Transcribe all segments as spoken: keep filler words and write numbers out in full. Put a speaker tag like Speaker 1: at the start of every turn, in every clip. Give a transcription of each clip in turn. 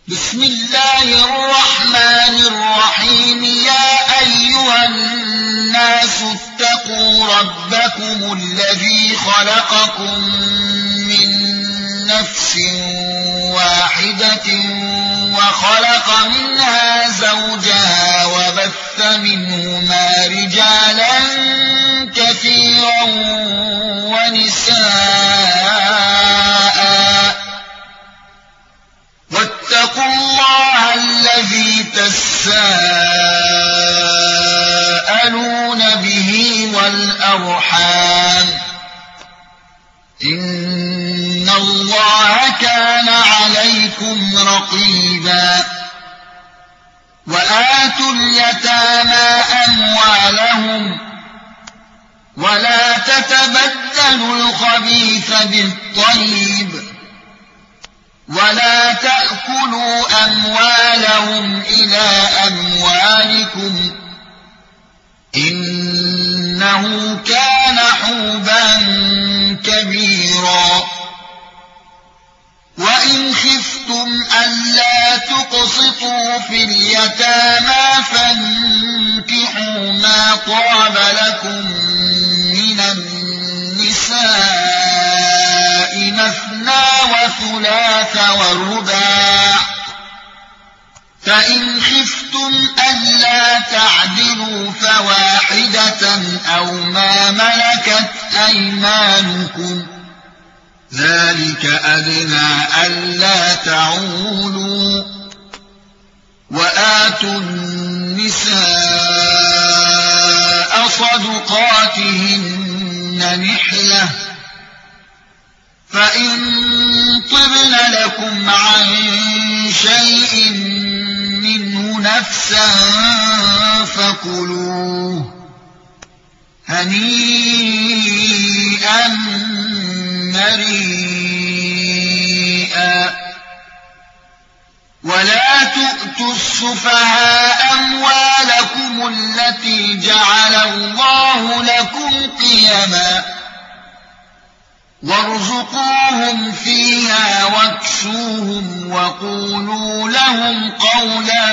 Speaker 1: بسم الله الرحمن الرحيم يا أيها الناس اتقوا ربكم الذي خلقكم من نفس واحدة وخلق منها زوجها وبث منهما رجالا كثيرا ونساء واتقوا الله الذي تساءلون به والأرحام إن الله كان عليكم رقيبا وآتوا اليتامى أموالهم ولا تتبدلوا الخبيث بالطيب ولا تأكلوا أموالهم إلى أموالكم إنه كان حوبا كبيرا وإن خفتم ألا تقسطوا في اليتامى فانكحوا ما طاب لكم من النساء مثنى وثلاث ورباع فإن خفتم ألا تعدلوا فواحدة أو ما ملكت أيمانكم ذلك أدنى ألا تعولوا وآتوا النساء صدقاتهن نحلة فإن طبن لكم عن شيء منه نفسا فكلوه هنيئا مريئا ولا تؤتوا السفهاء أموالكم التي جعل الله لكم قيما وارزقوهم فيها واكسوهم وقولوا لهم قولا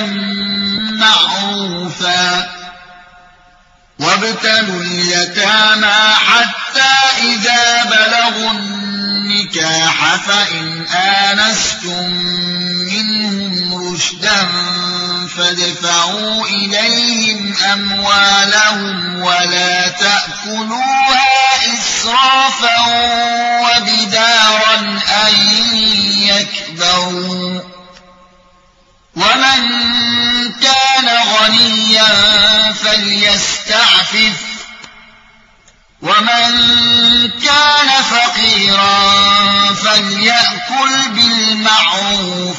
Speaker 1: معروفا وابتلوا اليتامى حتى إذا بلغوا النكاح فإن آنستم منهم رشدا فادفعوا إليهم أموالهم ولا تأكلوها إسرافا وبدارا أن يكبروا ومن كان غنيا فليستعفف ومن كان فقيرا فليأكل بالمعروف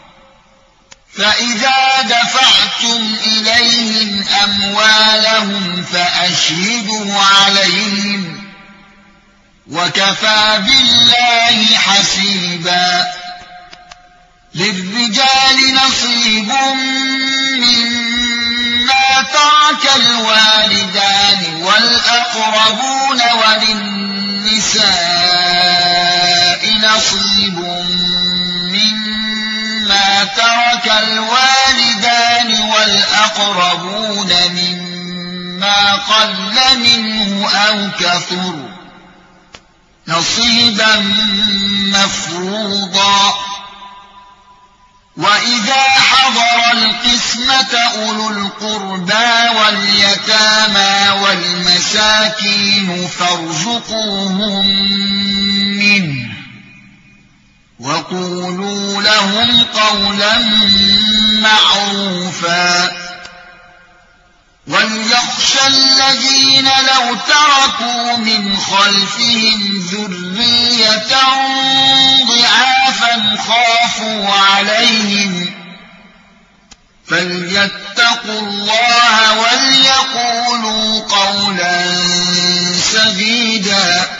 Speaker 1: فإذا دفعتم إليهم أموالهم فأشهدوا عليهم وكفى بالله حسيبا للرجال نصيب مما ترك الوالدان والأقربون وللنساء نصيب مما ترك الوالدان والأقربون مما قل منه أو كثر نصيبا مفروضا وإذا حضر القسمة أولو القربى واليتامى والمساكين فارزقوهم منه وقولوا لهم قولا معروفا وليخشى الذين لو تركوا من خلفهم ذرية ضعافا خافوا عليهم فليتقوا الله وليقولوا قولا سديدا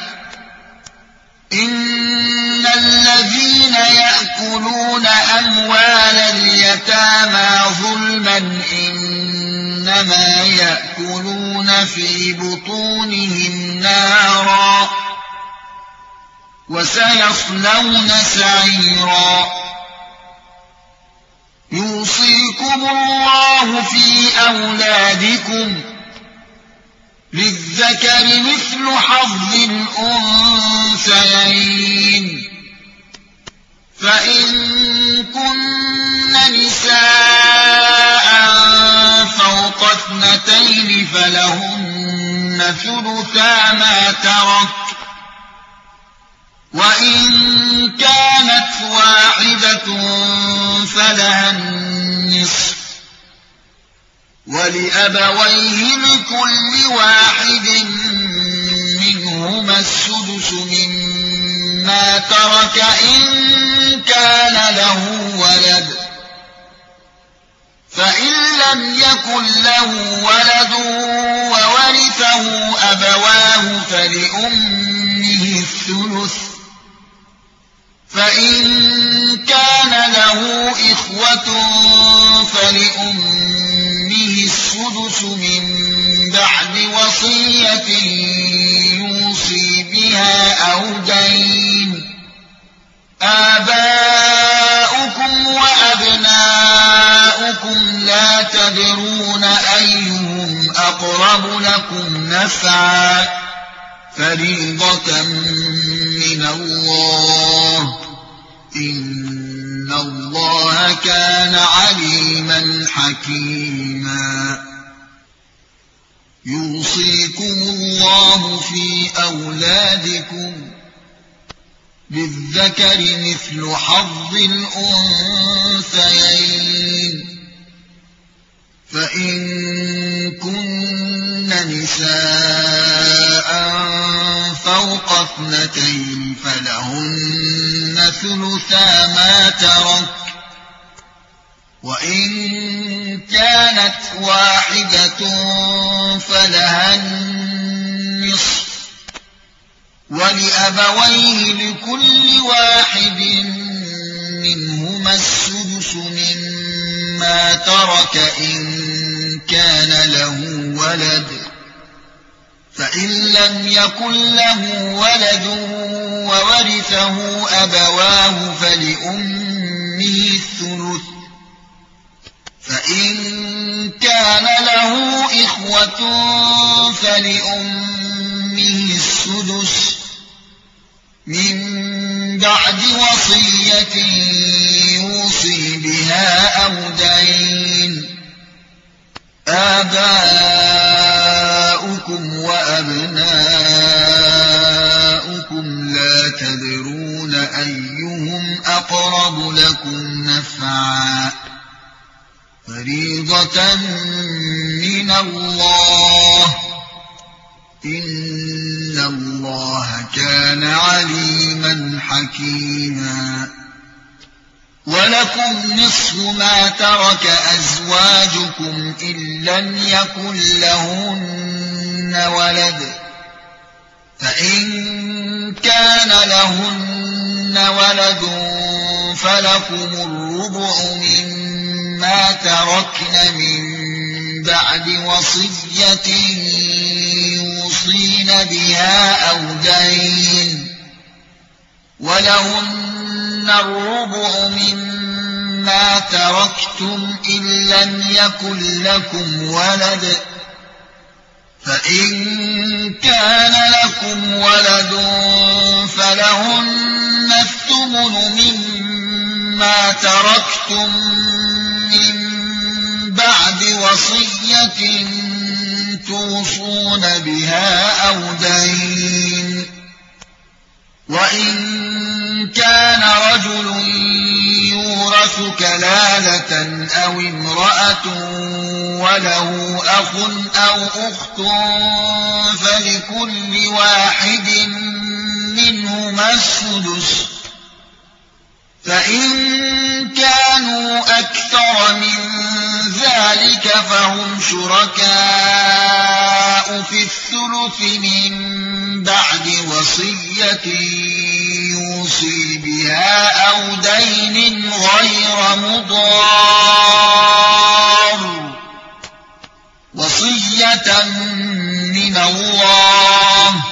Speaker 1: إن الذين يأكلون أموال اليتامى ظلما إنما يأكلون في بطونهم نارا وسيصلون سعيرا في أولادكم للذكر مثل حظ الأنثيين فإن كن نساء فوق اثنتين فلهن ثلثا ما ترك وإن كانت واحدة فلها النصف ولأبويه لكل واحد منهما السدس مما ترك إن كان له ولد فإن لم يكن له ولد وورثه أبواه فلأمه الثلث فإن كان له إخوة فلأمه السدس من بعد وصية يوصي بها أو دين آباؤكم وأبناؤكم لا تدرون أيهم أقرب لكم نفعا فريضة من الله إن الله كان عليما حكيما يوصيكم الله في أولادكم للذكر مثل حظ الأنثيين فإن كن نساء فوق اثنتين فلهن ثلثا ما ترك وإن كانت واحدة فلها النصف ولأبويه لكل واحد منهما السدس مما ترك إن كان له ولد فإن لم يكن له ولد وورثه أبواه فلأمه الثلث فإن كان له إخوة فلأمه السدس من بعد وصية يوصي بها أو دين آباؤكم وأبناؤكم لا تدرون أيهم أقرب لكم نفعا فريضة من الله إن الله كان عليما حكيما ولكم نصف ما ترك أزواجكم إن لم يكن لهن ولد فإن كان لهن ولد فلكم الربع مما تركن من بعد وصية يوصين بها أو دين ولهن الربع مما تركتم إن لم يكن لكم ولد فإن كان لكم ولد فلهن الثمن مما تركتم من بعد وصية توصون بها أو دين وإن كان رجل يورث كلالة أو امرأة وله أخ أو أخت فلكل واحد منهما السدس فإن كانوا أكثر من ذلك فهم شركاء في الثلث من بعد وصية يوصي بها أو دين غير مضار وصية من الله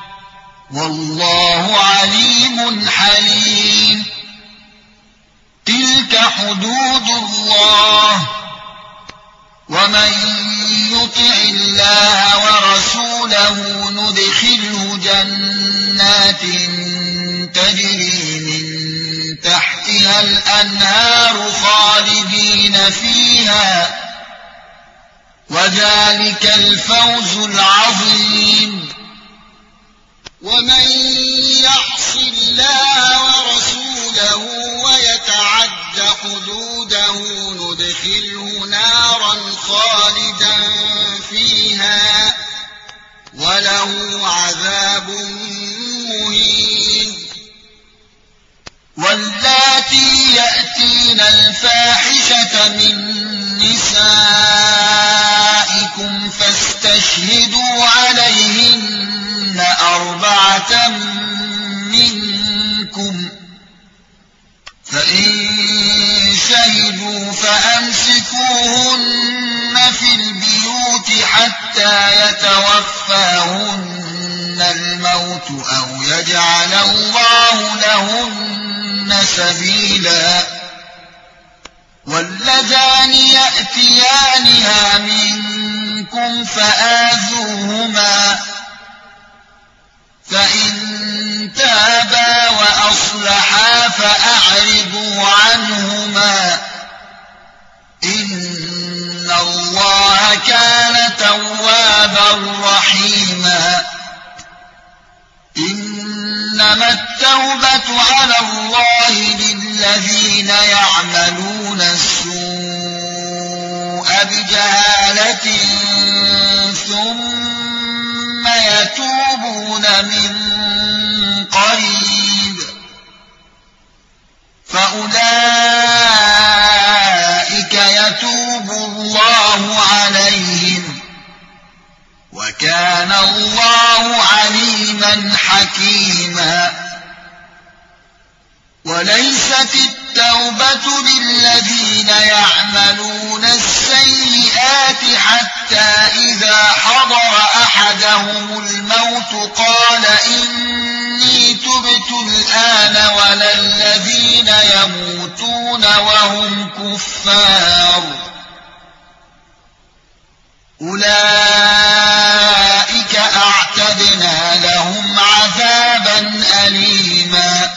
Speaker 1: والله عليم حليم تلك حدود الله ومن يطع الله ورسوله ندخله جنات تجري من تحتها الأنهار خالدين فيها وذلك الفوز العظيم. ومن يعص الله ورسوله ويتعد حدوده ندخله نارا خالدا فيها وله عذاب مهين. واللاتي يأتين الفاحشة من نسائكم فاستشهدوا عليهن أربعة منكم فإن شهدوا فأمسكوهن في البيوت حتى يتوفاهن الموت أو يجعل الله لهن سبيلا. واللذان يأتيانها منكم فآذوهما فإن تابا وأصلحا فأعرضوا عنهما إن الله كان توابا رحيما. إنما التوبة على الله للذين يعملون السوء بجهالة ثم يتوبون من قريب فأولئك يتوب الله عليهم وكان الله عليما حكيما. وليست التوبة للذين يعملون السيئات حتى إذا حضر أحدهم الموت قال إني تبت الآن ولا الذين يموتون وهم كفار أولئك أعتدنا لهم عذابا أليما.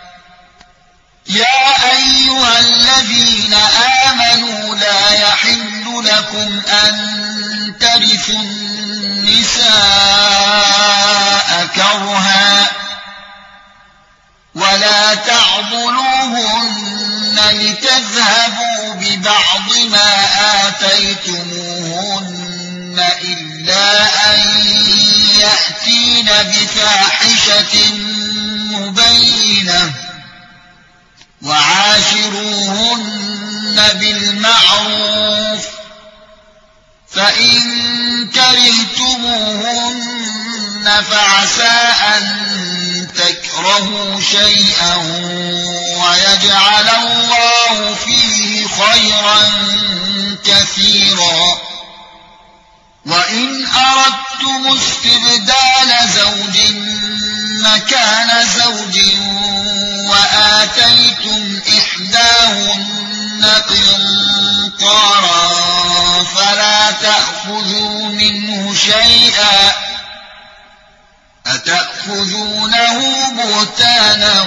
Speaker 1: يا أيها الذين آمنوا لا يحل لكم أن ترثوا النساء كرها ولا تعضلوهن لتذهبوا ببعض ما آتيتموهن إلا أن يأتين بفاحشة مبينة وعاشروهن بالمعروف فإن كرهتموهن فعسى أن تكرهوا شيئا ويجعل الله فيه خيرا كثيرا. وإن أردتم استبدال زوج مكان زوج وآتيتم إحداهن قنطارا فلا تأخذوا منه شيئا أتأخذونه بهتانا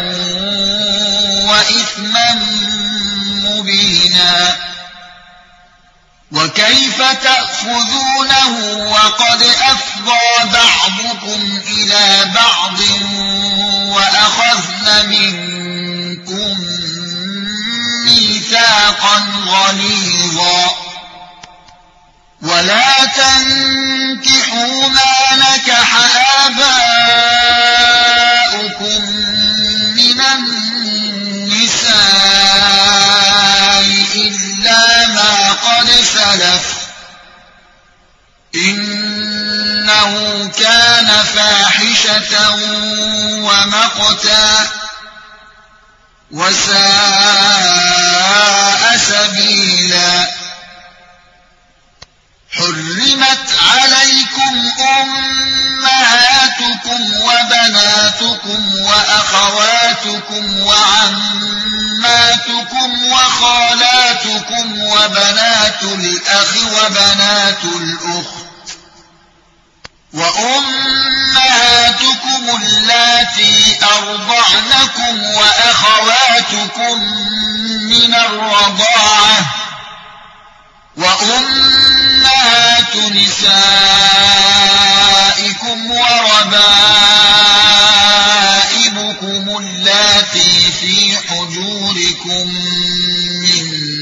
Speaker 1: وإثما مبينا. وكيف تأخذونه وقد أفضى بعضكم إلى بعض وأخذن منكم ميثاقا غليظا. ولا تنكحوا ما نكح آباؤكم من النساء إلا ما قد سلف إنه كان فاحشة ومقتا وساء سبيلا. حرمت عليكم أمهاتكم وبناتكم وأمهاتكم وأخواتكم وعماتكم وخالاتكم وبنات الأخ وبنات الأخت وأمهاتكم اللاتي أرضعنكم وأخواتكم من الرضاعة وأمهات نسائكم وربائبكم اللاتي في حجوركم من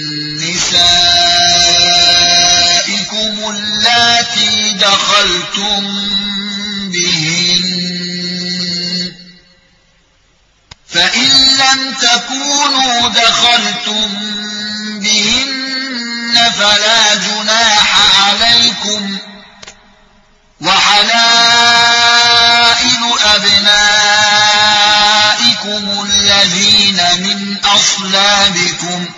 Speaker 1: نسائكم اللاتي دخلتم بهن فإن لم تكونوا دخلتم بهن فلا جناح عليكم وحلائل أبنائكم الذين من أصلابكم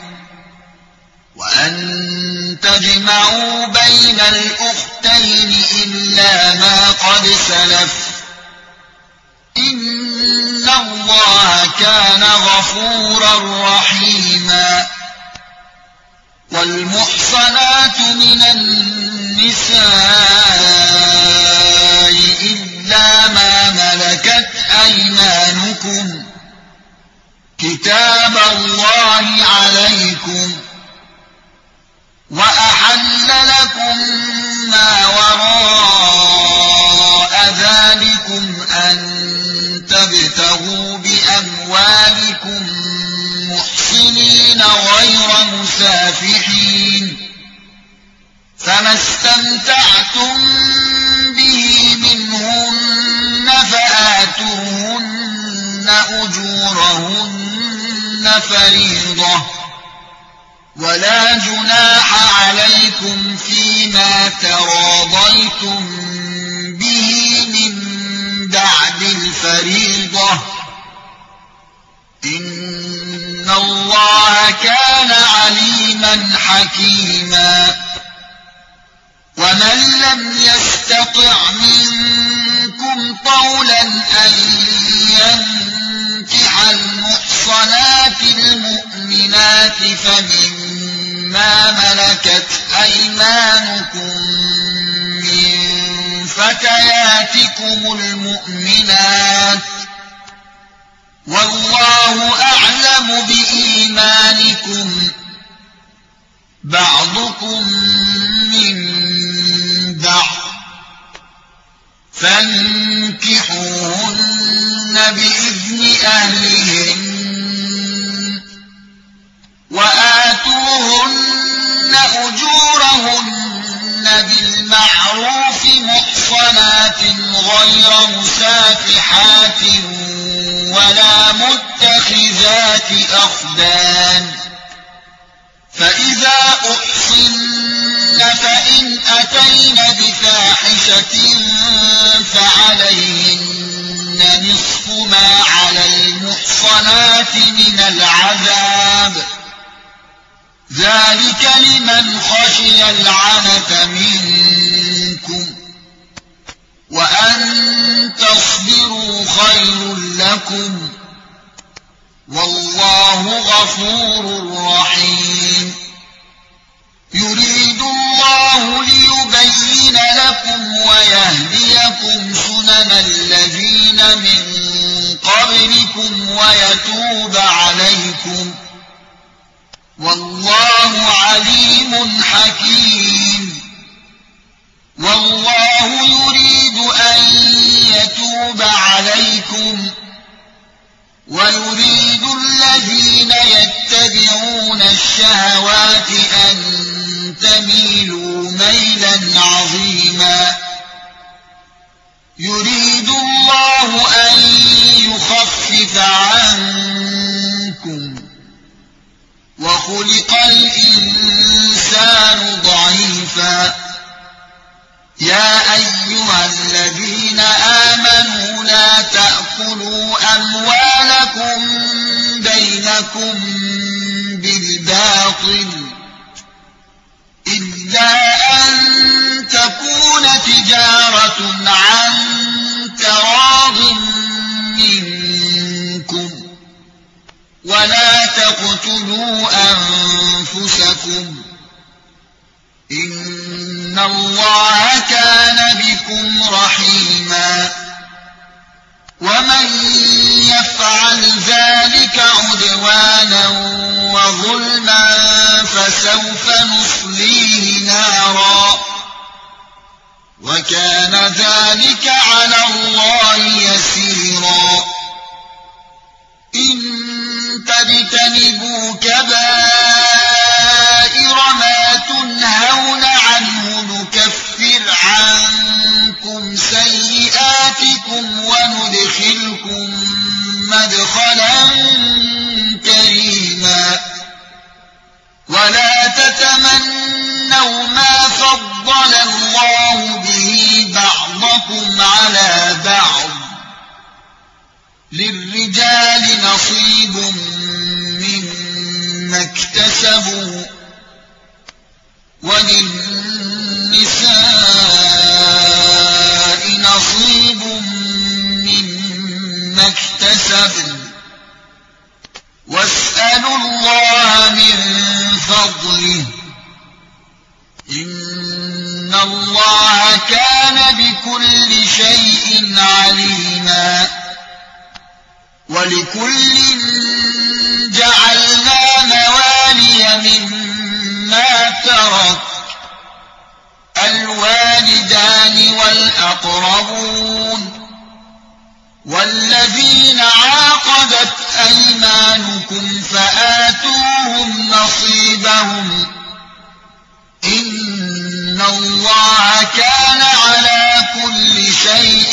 Speaker 1: وأن تجمعوا بين الأختين إلا ما قد سلف إن الله كان غفورا رحيما والمحصنات من النساء إلا ما ملكت أيمانكم كتاب الله عليكم وأحل لكم ما وراء ذلكم أن تبتغوا بأموالكم محصنين غير مسافحين فما استمتعتم به منهن فآتوهن أجورهن فريضة ولا جناح عليكم فيما تراضيتم به من بعد الفريضة إن الله كان عليما حكيما ومن لم يستطع منكم طولا أن ينكح المحصنات المؤمنات فمما ملكت أيمانكم من فتياتكم المؤمنات والله أعلم بإيمانكم بعضكم من بعض فانكحوهن بإذن أهلهن وآتوهن أجورهن بالمعروف محصنات غير مسافحات ولا متخذات أخدان فإذا أحصن فإن أتين بفاحشة فعليهن نصف ما على المحصنات من العذاب ذلك لمن خشي العنت منكم وأن تصبروا خير لكم والله غفور رحيم يريد الله ليبين لكم ويهديكم سنن الذين من قبلكم ويتوب عليكم والله عليم حكيم والله يريد أن يتوب عليكم ويريد الذين يتبعون الشهوات أن تميلوا ميلا عظيما يريد الله أن يخفف عنكم وخلق الإنسان ضعيفا يا أيها الذين آمنوا لا تأكلوا أموالكم بينكم بالباطل إلا أن تكون تجارة عن تراض أنفسكم إن الله كان بكم رحيما ومن يفعل ذلك عدوانا وظلما فسوف نصليه نارا وكان ذلك على الله يسيرا إن تجتنبوا كبائر ما تنهون عنه نكفر عنكم سيئاتكم وندخلكم مدخلا كريما ولا تتمنوا ما فضل الله به بعضكم على بعض للرجال نصيب مما اكتسبوا وللنساء نصيب مما اكتسبن واسألوا الله من فضله إن الله كان بكل شيء عليما ولكل جعلنا موالي مما ترك الوالدان والأقربون والذين عاقدت أيمانكم فآتوهم نصيبهم إن الله كان على كل شيء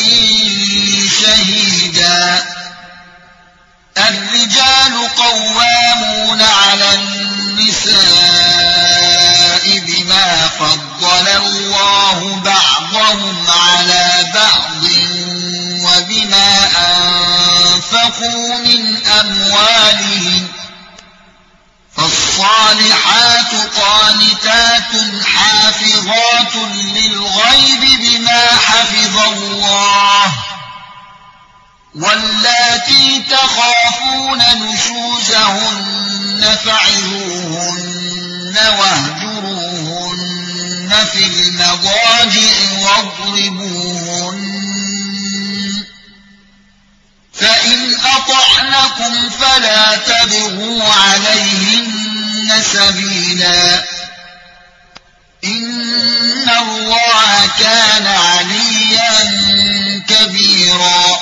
Speaker 1: شهيدا الرجال قوامون على النساء بما فضل الله بعضهم على بعض وبما أنفقوا من أموالهم فالصالحات قانتات حافظات للغيب بما حفظ الله واللاتي تخافون نشوزهن فعظوهن واهجروهن في المضاجع واضربوهن فإن أطعنكم فلا تبغوا عليهن سبيلا إن الله كان عليا كبيرا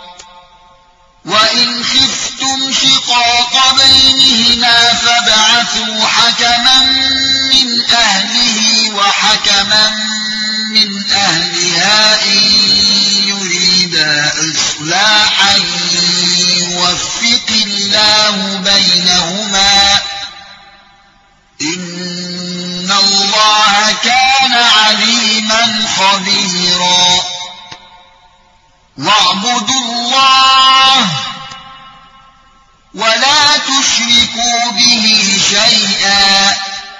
Speaker 1: وإن خفتم شقاق بينهما فابعثوا حكما من أهله وحكما من أهلها إن يريدا إصلاحا يوفق الله بينهما إن الله كان عليما خبيرا واعبدوا الله ولا تشركوا به شيئا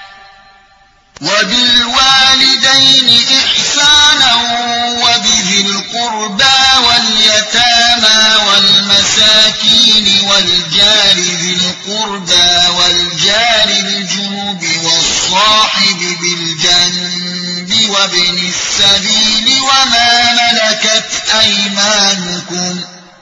Speaker 1: وبالوالدين إحسانا وبذي القربى واليتامى والمساكين والجار ذي القربى والجار الجنوب والصاحب بالجنب وابن السبيل وما ملكت أيمانكم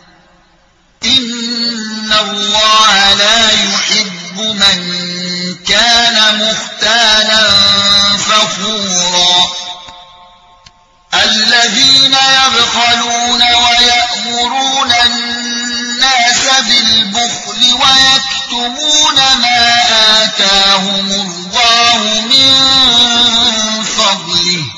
Speaker 1: إن الله لا يحب من كان مختالا فخورا الذين يبخلون ويأمرون الناس بالبخل ويكتمون ما آتاهم الله من فضله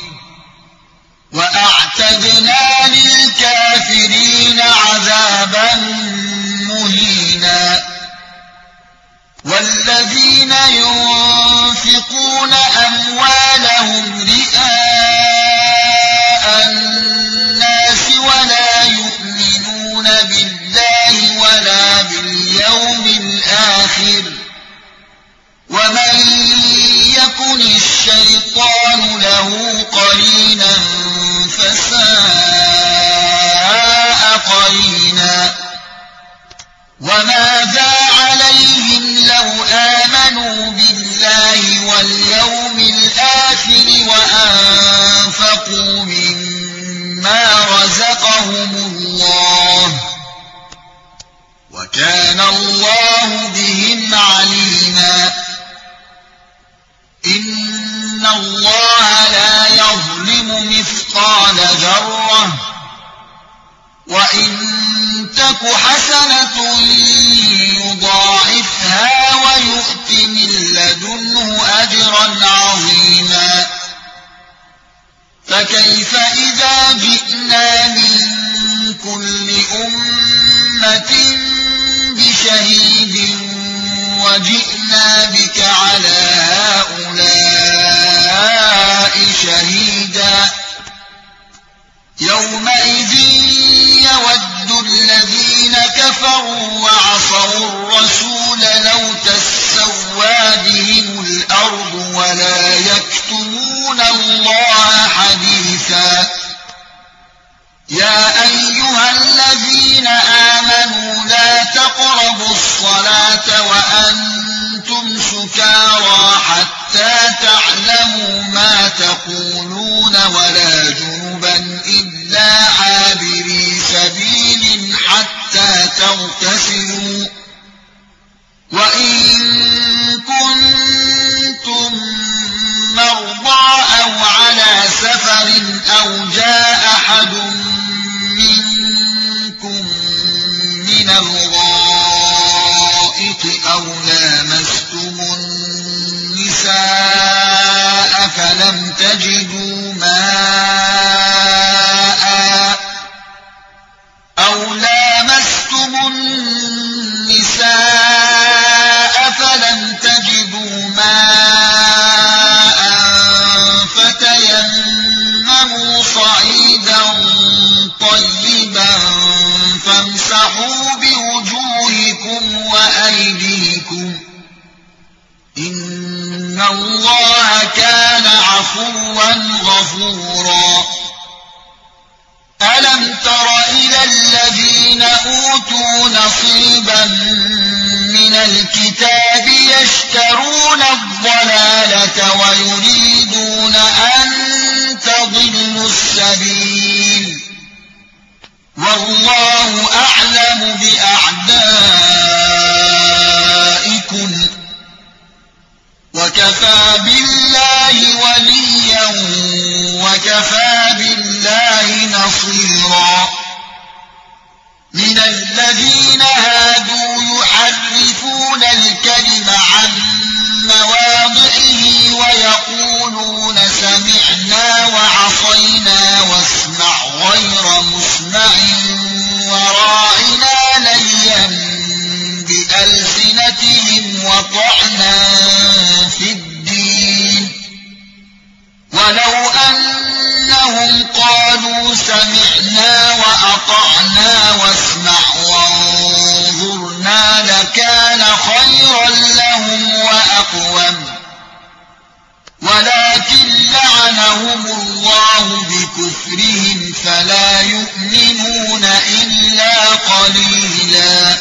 Speaker 1: وأعتدنا للكافرين عذابا مهينا والذين ينفقون أموالهم رئاء الناس ولا يؤمنون بالله ولا باليوم الآخر ومن يكن الشيطان له قرينا فساء قرينا وماذا عليهم لو آمنوا بالله بالله واليوم الآخر وأنفقوا مما رزقهم الله وكان الله بهم عليما إن الله لا يظلم مثقال ذرة وإن تك حسنة يضاعفها ويؤت من لدنه أجرا عظيما فكيف إذا جئنا من كل أمة بشهيد وجئنا بك على هؤلاء شهيدا يومئذ يود الذين كفروا وعصوا الرسول لو تسوى بهم الأرض ولا يكتمون الله حديثا يا أيها الذين آمنوا لا تقربوا الصلاة وأنتم سكارى حتى تعلموا ما تقولون ولا جنبا إلا عابري سبيل حتى تغتسلوا وإن كنتم مرضى أو على سفر أو جاء أحد منكم من الغائط أو لامستم النساء فلم تجدوا ماء أو لامستم النساء فلم تجدوا ماء فتيمموا صعيدا طيبا فامسحوا بوجوهكم وأيديكم إن الله كان عفوا غفورا ألم تر إلى الذين أوتوا نصيبا من الكتاب يشترون الضلالة ويريدون أن تضلوا السبيل والله أعلم بأعدائكم وكفى بالله وليا وكفى بالله نصيرا من الذين هادوا يحرفون الكلم عن مواضعه ويقولون سمعنا وعصينا واسمع غير مسمع وراعنا ليا بألسنتهم وطعنا في الدين ولو أنهم قالوا سمعنا وأطعنا واسمع وانظرنا لكان خيرا لهم وأقوم ولكن لعنهم الله بكفرهم فلا يؤمنون إلا قليلا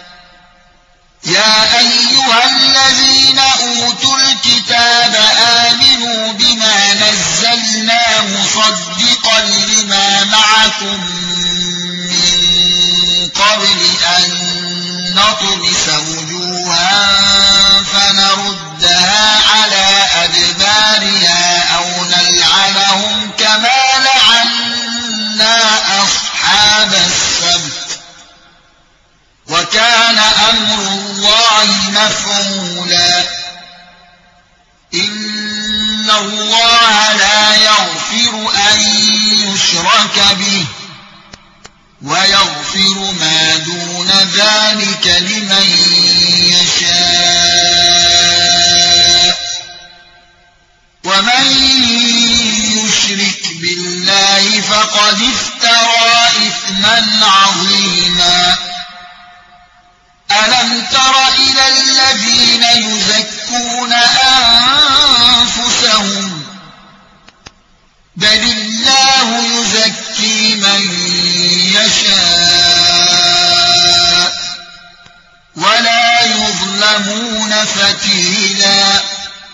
Speaker 1: يا أيها الذين أوتوا الكتاب آمنوا بما نزلنا مصدقا لما معكم من قبل أن نطمس وجوها فنردها على أدبارها أو نلعنهم كما لعنا أصحاب السبت وكان أمر الله مفعولا إن الله لا يغفر أن يشرك به ويغفر ما دون ذلك لمن يشاء ومن يشرك بالله فقد افترى إثما عظيما ألم تر إلى الذين يزكون أنفسهم بل الله يزكي من يشاء ولا يظلمون فتيلا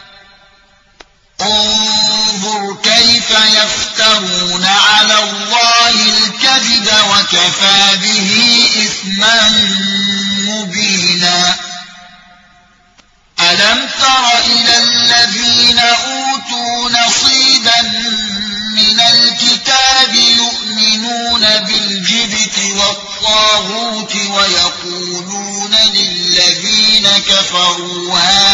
Speaker 1: فكيف يفترون على الله الكذب وكفى به إثما مبينا ألم تر إلى الذين أوتوا نصيبا من الكتاب يؤمنون بالجبت والطاغوت ويقولون للذين كفروا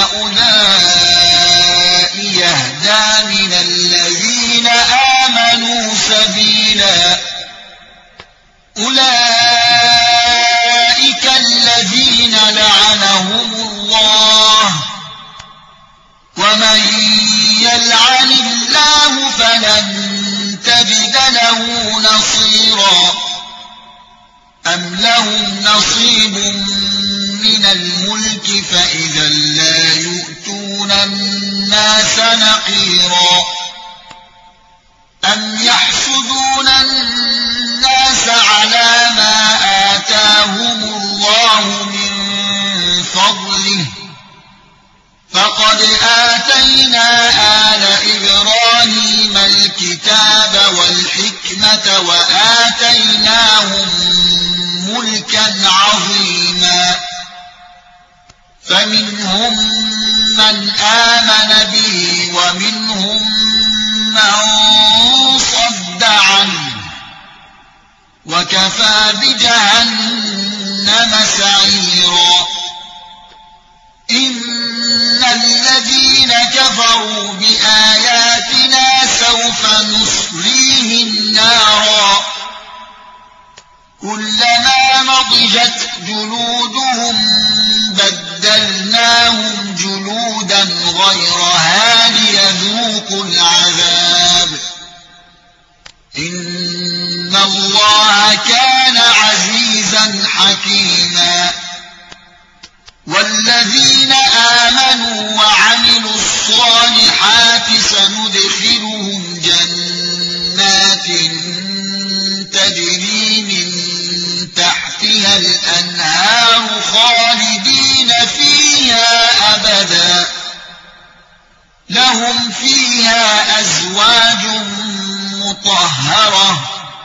Speaker 1: هؤلاء يهدى من الذين آمنوا سبيلا أولئك الذين لعنهم الله ومن يلعن الله فلن تجد له نصيرا أم لهم نصيب من الملك فإذا لا يؤتون الناس نقيرا أم يحسدون الناس على ما آتاهم الله من فضله فقد آتينا آل إبراهيم الكتاب والحكمة وآتيناهم ملكا عظيما فمنهم من آمن به ومنهم من صد عنه وكفى بجهنم سعيرا إن الذين كفروا بآياتنا سوف نصليهم نارا كلما نضجت جلودهم بدلناهم جلودا غيرها ليذوقوا العذاب إن الله كان عزيزا حكيما والذين آمنوا وعملوا الصالحات سندخلهم جنات تجري من تحتها الأنهار خالدين فيها أبدا لهم فيها أزواج مطهرة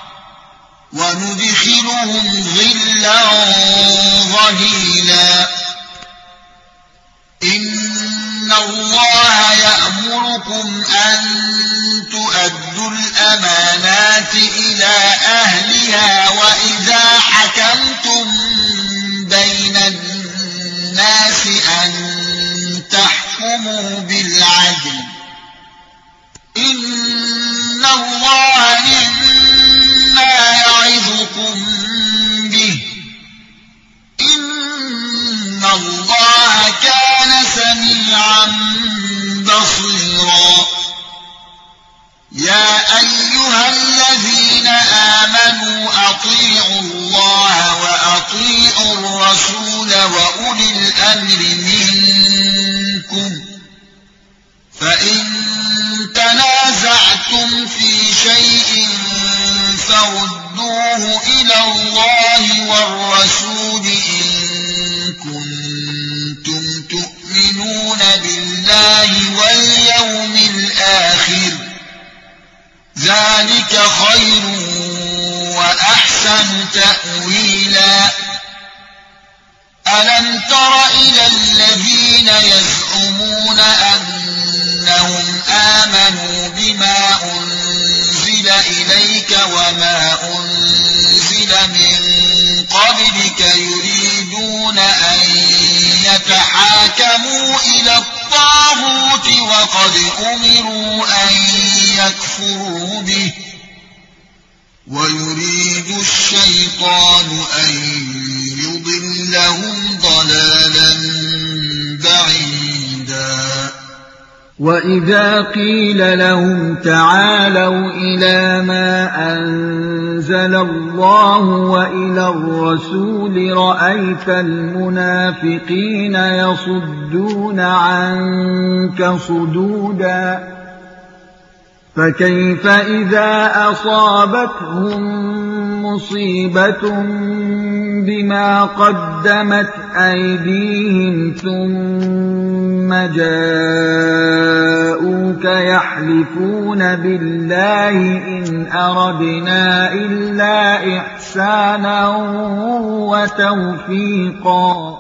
Speaker 1: وندخلهم ظلا ظليلا إن الله يأمركم أن تؤدوا الأمانات إلى أهلها وإذا حكمتم بين الناس أن تحكموا بالعدل إن الله مما يعظكم به إن الله كان سميعا بصيرا يا أيها الذين آمنوا أطيعوا الله وأطيعوا الرسول وأولي الأمر منكم فإن تنازعتم في شيء فردوه إلى الله والرسول إن كنتم تؤمنون بالله واليوم الآخر ذلك خير وأحسن تأويلا ألم تر إلى الذين يزعمون أنهم آمنوا بما أنزل إليك وما أنزل من قبلك يريدون أن يتحاكموا إلى الطاغوت وقد أمروا أن يكفروا به ويريد الشيطان أن يضلهم ضلالا بعيدا
Speaker 2: وَإِذَا قِيلَ لَهُمْ تَعَالَوْا إِلَى مَا أَنزَلَ اللَّهُ وَإِلَى الرَّسُولِ رَأَيْتَ الْمُنَافِقِينَ يَصُدُّونَ عَنكَ صُدُودًا فَكَيْفَ إِذَا أَصَابَتْهُم مُّصِيبَةٌ بِمَا قَدَّمَتْ أَيْدِيهِمْ ثُمَّ جَاءُوكَ جاءوك يحلفون بالله إن أردنا إلا إحسانا وتوفيقا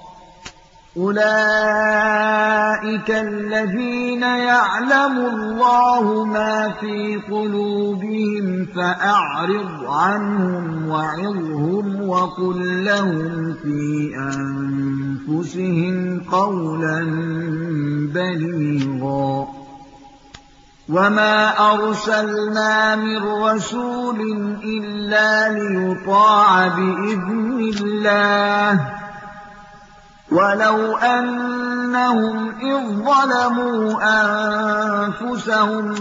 Speaker 2: أولئك الذين يعلم الله ما في قلوبهم فأعرض عنهم وعظهم وقل لهم في أنفسهم قولا بليغا وما أرسلنا من رسول إلا ليطاع بإذن الله ولو أنهم إذ ظلموا أنفسهم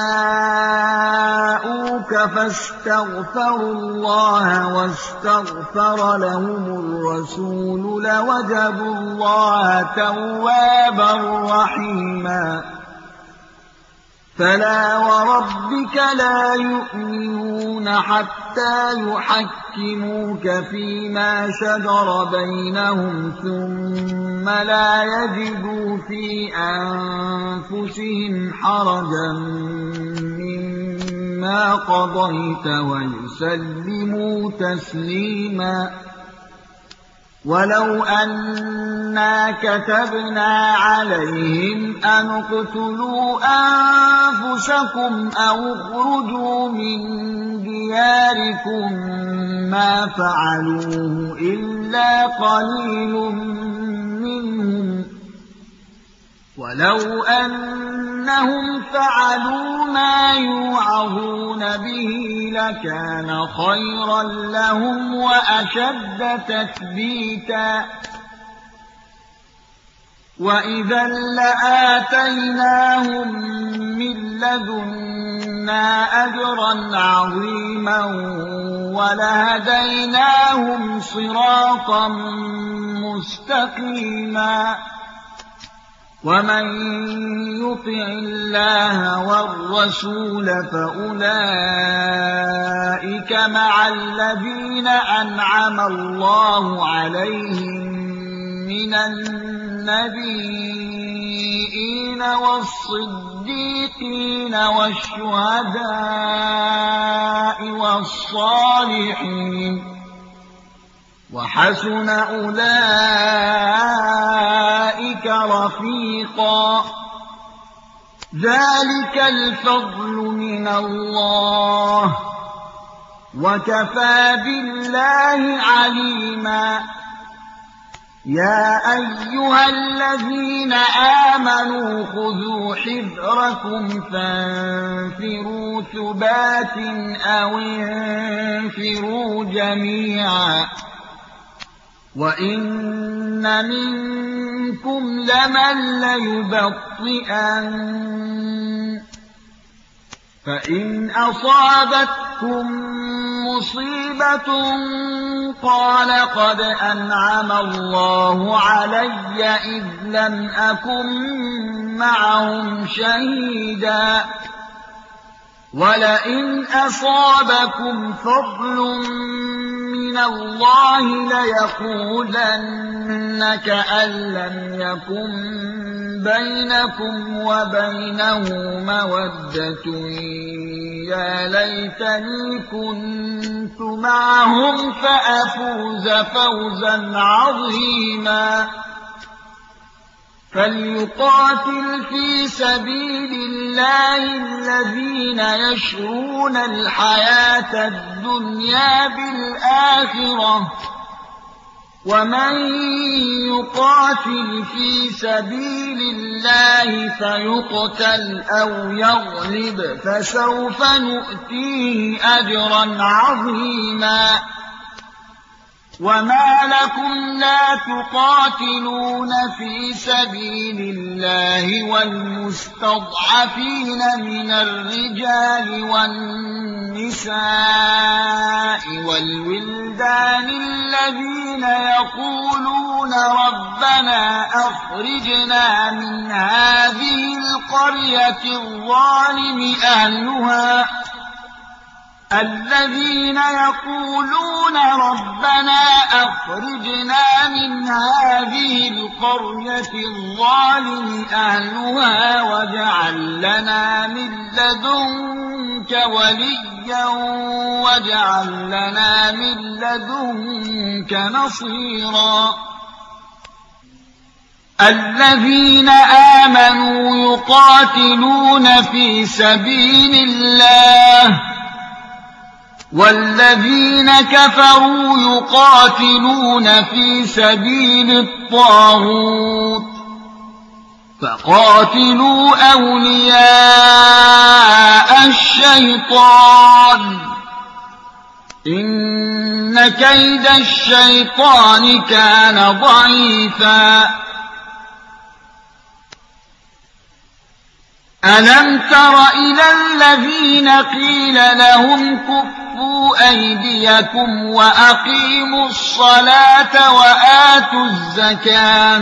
Speaker 2: جاءوك فاستغفروا الله واستغفر لهم الرسول لوجدوا الله توابا رحيما فلا وربك لا يؤمنون حتى يحكموك فيما شجر بينهم ثم لا يجدوا في أنفسهم حرجا مما قضيت ويسلموا تسليما ولو أنا كتبنا عليهم أن اقتلوا أنفسكم أو اخرجوا من دياركم ما فعلوه إلا قليل منهم ولو أنهم فعلوا ما يوعظون به لكان خيرا لهم وأشد تثبيتا وإذا لآتيناهم من لدنا أجرا عظيما ولهديناهم صراطا مستقيما ومن يطع الله والرسول فأولئك مع الذين أنعم الله عليهم من النبيين والصديقين والشهداء والصالحين وحسن أولئك رفيقا ذلك الفضل من الله وكفى بالله عليما يا أيها الذين آمنوا خذوا حذركم فانفروا ثبات أو انفروا جميعا وإن منكم لمن ليبطئن فإن أصابتكم مصيبة قال قد أنعم الله علي إذ لم أكن معهم شهيدا ولئن أصابكم فضل من الله ليقولن كأن لم يكن بينكم وبينه مودة يا ليتني كنت معهم فأفوز فوزا عظيما فليقاتل في سبيل الله الذين يشرون الحياة الدنيا بالآخرة ومن يقاتل في سبيل الله فيقتل أو يغلب فسوف نؤتيه أجرا عظيما وما لكم لا تقاتلون في سبيل الله والمستضعفين من الرجال والنساء والولدان الذين يقولون ربنا أخرجنا من هذه القرية الظالم أهلها الذين يقولون ربنا أخرجنا من هذه القرية الظالم أهلها واجعل لنا من لدنك وليا واجعل لنا من لدنك نصيرا الذين آمنوا يقاتلون في سبيل الله والذين كفروا يقاتلون في سبيل الطاغوت فقاتلوا أولياء الشيطان إن كيد الشيطان كان ضعيفا ألم تر إلى الذين قيل لهم كفوا أيديكم وأقيموا الصلاة وآتوا الزكاة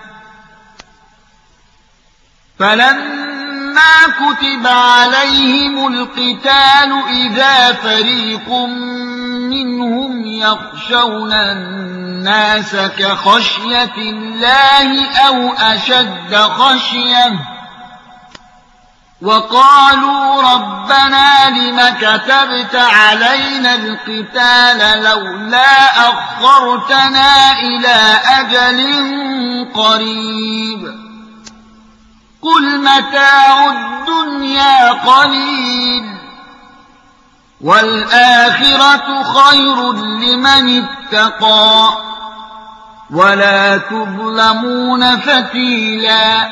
Speaker 2: فلما كتب عليهم القتال إذا فريق منهم يخشون الناس كخشية الله أو أشد خشية وقالوا ربنا لم كتبت علينا القتال لولا أخرتنا إلى أجل قريب قل متاع الدنيا قليل والآخرة خير لمن اتقى ولا تظلمون فتيلا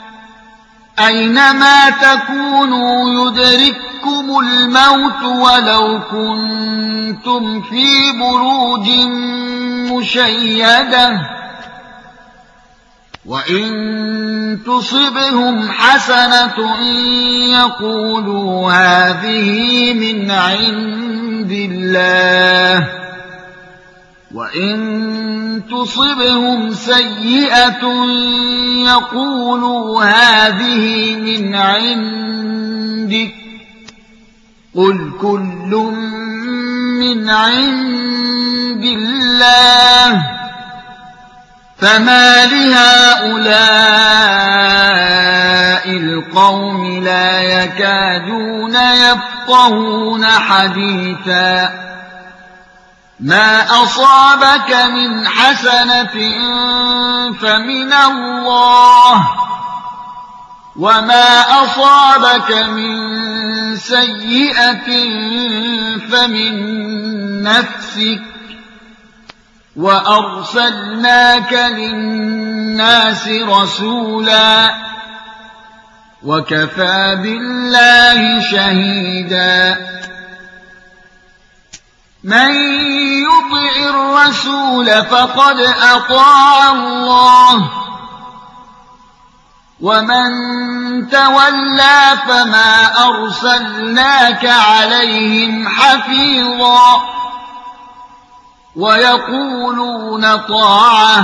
Speaker 2: أينما تكونوا يدرككم الموت ولو كنتم في بروج مشيدة وإن تصبهم حسنة يقولوا هذه من عند الله وإن تصبهم سيئة يقولوا هذه من عندك قل كل من عند الله فما لهؤلاء القوم لا يكادون يفقهون حديثا ما أصابك من حسنة فمن الله وما أصابك من سيئة فمن نفسك وأرسلناك للناس رسولا وكفى بالله شهيدا من يطع الرسول فقد أطاع الله ومن تولى فما أرسلناك عليهم حفيظا ويقولون طاعة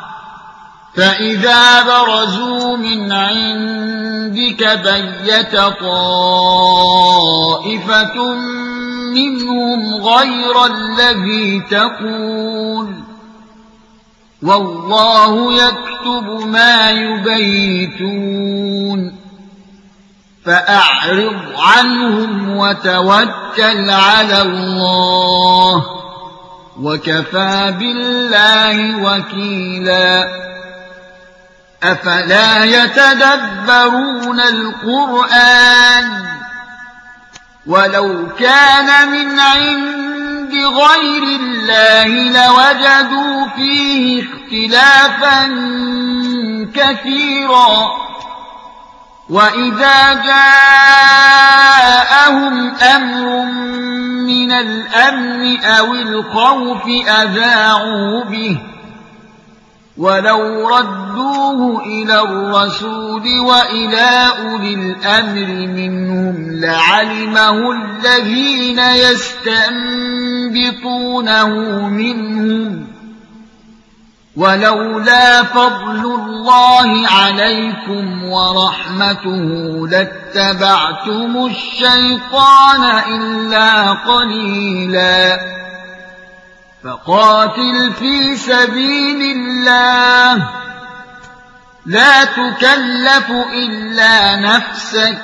Speaker 2: فإذا برزوا من عندك بيت طائفة منهم غير الذي تقول والله يكتب ما يبيتون فأعرض عنهم وتوكل على الله وكفى بالله وكيلا أفلا يتدبرون القرآن ولو كان من عند غير الله لوجدوا فيه اختلافا كثيرا وإذا جاءهم أمر من الأمن أو الخوف أذاعوا به ولو ردوه إلى الرسول وإلى أولي الأمر منهم لعلمه الذين يستنبطونه منهم ولولا فضل الله عليكم ورحمته لاتبعتم الشيطان إلا قليلا فقاتل في سبيل الله لا تكلف إلا نفسك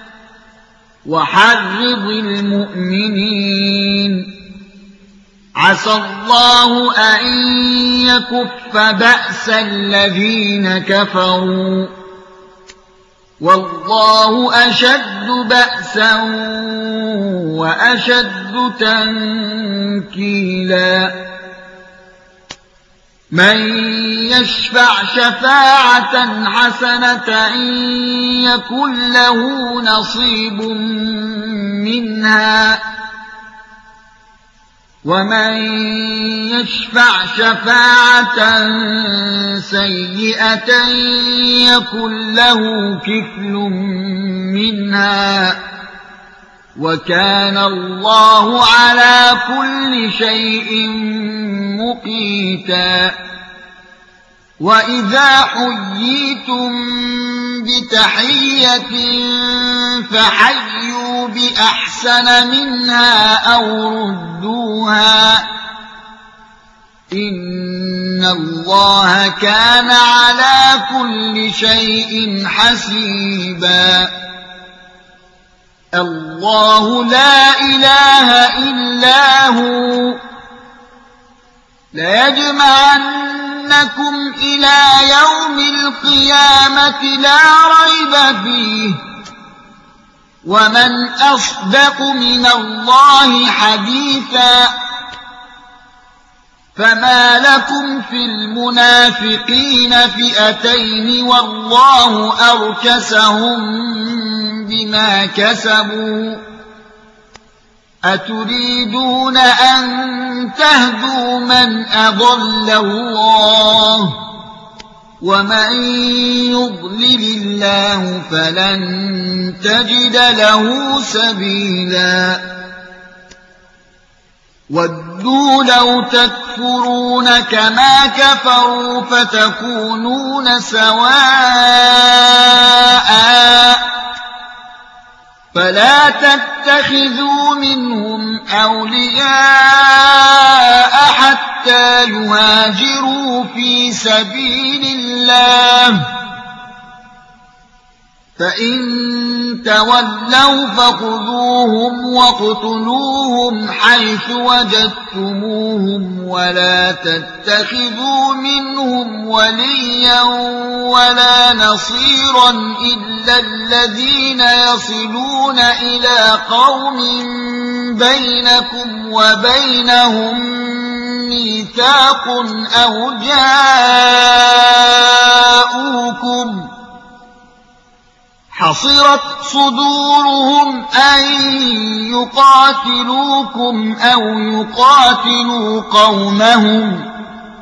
Speaker 2: وحرض المؤمنين عسى الله أن يكف بأس الذين كفروا والله أشد بأسا وأشد تنكيلا من يشفع شفاعة حسنة يكن له نصيب منها ومن يشفع شفاعة سيئة يكن له كفل منها وكان الله على كل شيء مقيتا وإذا حييتم بتحية فحيوا بأحسن منها أو ردوها إن الله كان على كل شيء حسيبا الله لا إله إلا هو ليجمعنكم إلى يوم القيامة لا ريب فيه ومن أصدق من الله حديثا فما لكم في المنافقين فئتين والله أركسهم بما كسبوا أتريدون أن تهدوا من أضل الله ومن يضلل الله فلن تجد له سبيلا ودوا لو تكفرون كما كفروا فتكونون سواء فلا تتخذوا منهم أولياء حتى يهاجروا في سبيل الله فإن تولوا فخذوهم واقتلوهم حيث وجدتموهم ولا تتخذوا منهم وليا ولا نصيرا إلا الذين يصلون إلى قوم بينكم وبينهم ميثاق أو جاءوكم حصرت صدورهم أن يقاتلوكم أو يقاتلوا قومهم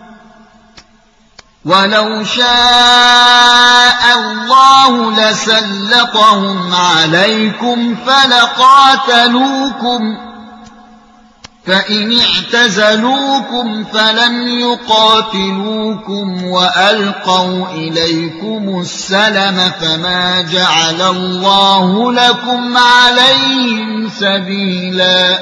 Speaker 2: ولو شاء الله لسلطهم عليكم فلقاتلوكم فإن اعتزلوكم فلم يقاتلوكم وألقوا إليكم السلم فما جعل الله لكم عليهم سبيلا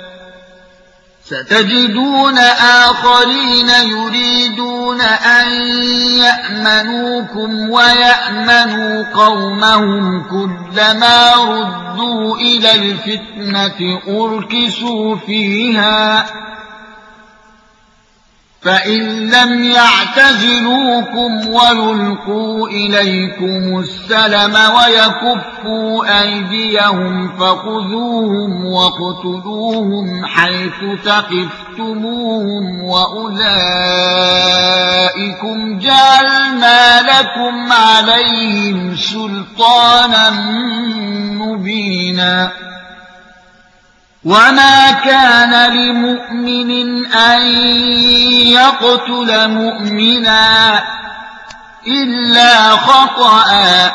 Speaker 2: ستجدون آخرين يريدون أن يأمنوكم ويأمنوا قومهم كلما ردوا إلى الفتنة أركسوا فيها فإن لم يعتزلوكم ويلقوا إليكم السلم ويكفوا أيديهم فخذوهم واقتلوهم حيث ثقفتموهم وأولئكم جعلنا لكم عليهم سلطانا مبينا وما كان لمؤمن أن يقتل مؤمنا إلا خطأ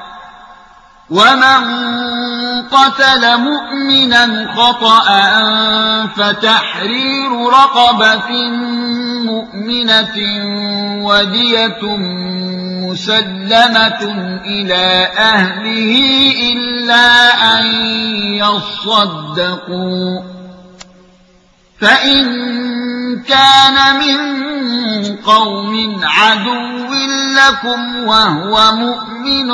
Speaker 2: ومن قتل مؤمنا خطأ فتحرير رقبة مؤمنة ودية مسلمة إلى أهله إلا أن يصدقوا فإن كان من قوم عدو لكم وهو مؤمن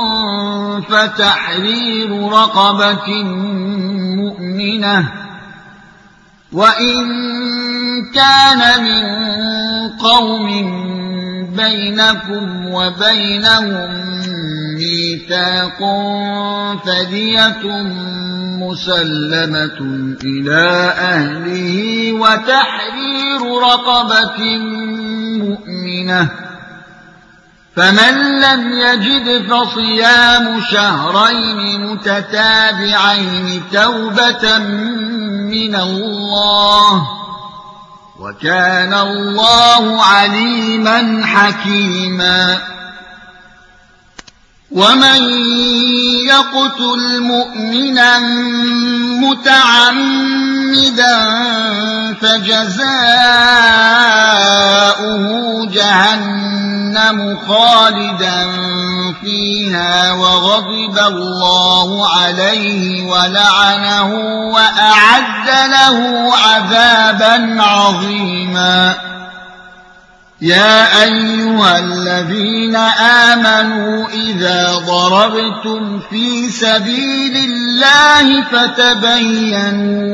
Speaker 2: فتحرير رقبة مؤمنة وإن كان من قوم بينكم وبينهم ميثاق فدية مسلمة إلى أهله وتحرير رقبة مؤمنة فمن لم يجد فصيام شهرين متتابعين توبة من الله وكان الله عليما حكيما ومن يقتل مؤمنا متعمدا فجزاؤه جهنم خالدا فيها وغضب الله عليه ولعنه وأعد له عذابا عظيما يا أيها الذين آمنوا إذا ضربتم في سبيل الله فتبينوا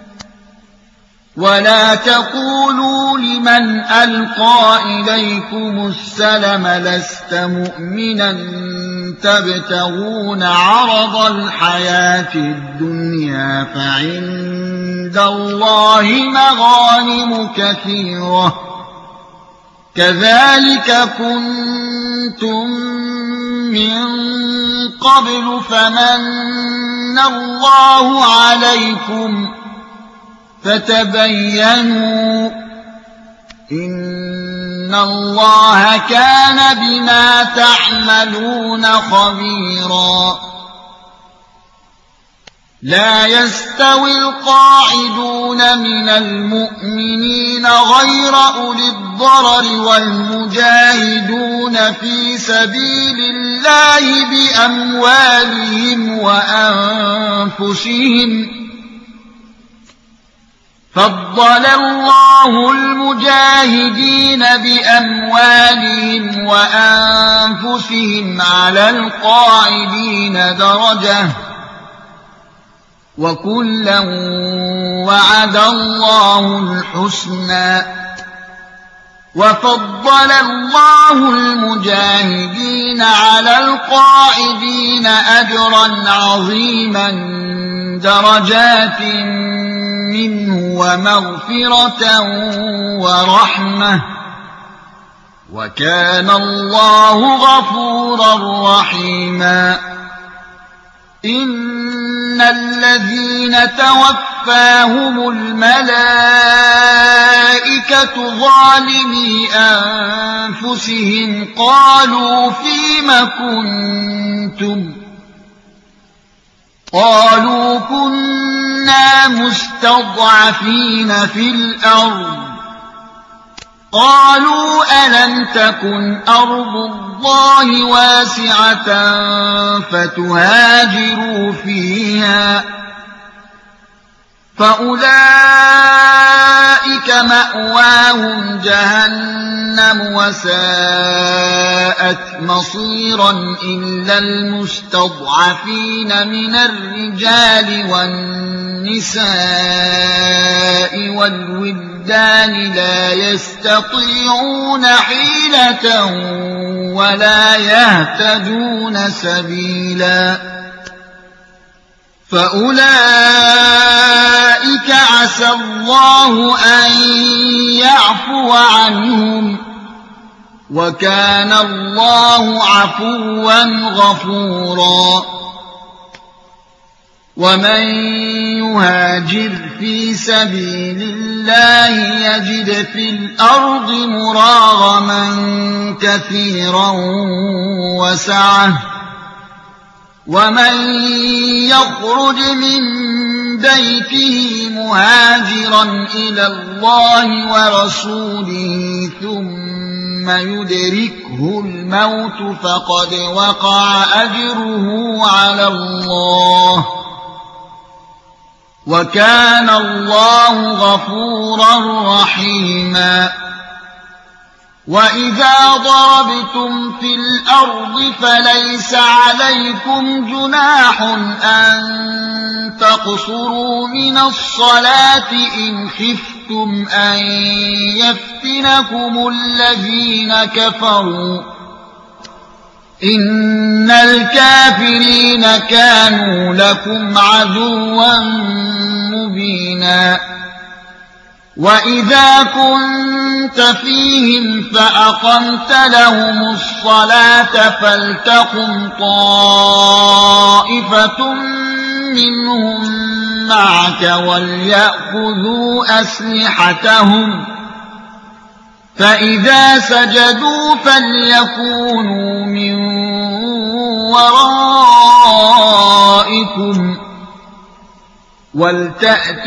Speaker 2: ولا تقولوا لمن ألقى إليكم السلم لست مؤمنا تبتغون عرض الحياة الدنيا فعند الله مغانم كثيرة كذلك كنتم من قبل فمن الله عليكم فتبينوا إن الله كان بما تعملون خبيرا لا يستوي القاعدون من المؤمنين غير أولي الضرر والمجاهدون في سبيل الله بأموالهم وأنفسهم فضل الله المجاهدين بأموالهم وأنفسهم على القاعدين درجة وكلا وعد الله الحسنى وفضل الله المجاهدين على القاعدين أجرا عظيما درجات منه ومغفرة ورحمة وكان الله غفورا رحيما إن الذين توفاهم الملائكة ظالمي أنفسهم قالوا فيم كنتم قالوا كنا مستضعفين في الأرض قالوا ألم تكن أرض الله واسعة فتهاجروا فيها فأولئك مأواهم جهنم وساءت مصيرا إلا المستضعفين من الرجال والنساء والولدان لا يستطيعون حيلة ولا يهتدون سبيلا فأولئك عسى الله أن يعفو عنهم وكان الله عفوا غفورا ومن يهاجر في سبيل الله يجد في الأرض مراغما كثيرا وسعة ومن يخرج من بيته مهاجرا إلى الله ورسوله ثم يدركه الموت فقد وقع أجره على الله وكان الله غفورا رحيما وإذا ضربتم في الأرض فليس عليكم جناح أن تقصروا من الصلاة إن خفتم أن يفتنكم الذين كفروا إن الكافرين كانوا لكم عدوا مبينا وإذا كنت فيهم فأقمت لهم الصلاة فلتقم طائفة منهم معك وليأخذوا أسلحتهم فإذا سجدوا فليكونوا من ورائكم ولتأت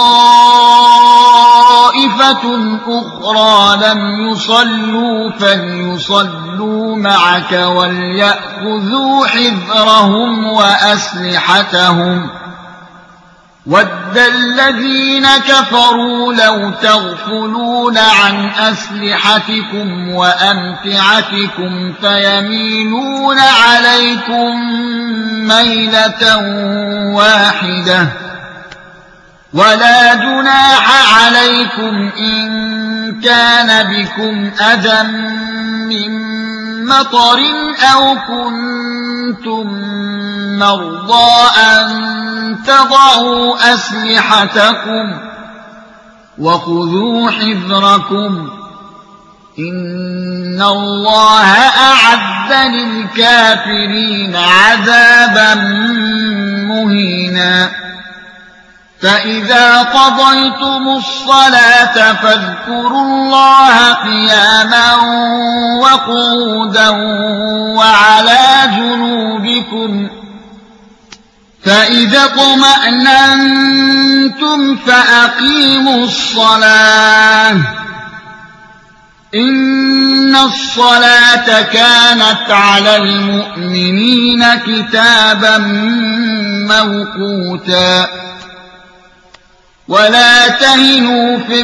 Speaker 2: طائفة أخرى لم يصلوا فليصلوا معك وليأخذوا حذرهم وأسلحتهم ود الذين كفروا لو تغفلون عن أسلحتكم وأمتعتكم فيميلون عليكم ميلة واحدة ولا جناح عليكم إن كان بكم أذى من مطر أو كنتم مرضى أن تضعوا أسلحتكم وخذوا حذركم إن الله أعد للكافرين عذابا مهينا فإذا قضيتم الصلاة فاذكروا الله قياما وقعودا وعلى جنوبكم فإذا اطمأننتم فأقيموا الصلاة إن الصلاة كانت على المؤمنين كتابا موقوتا ولا تهنوا في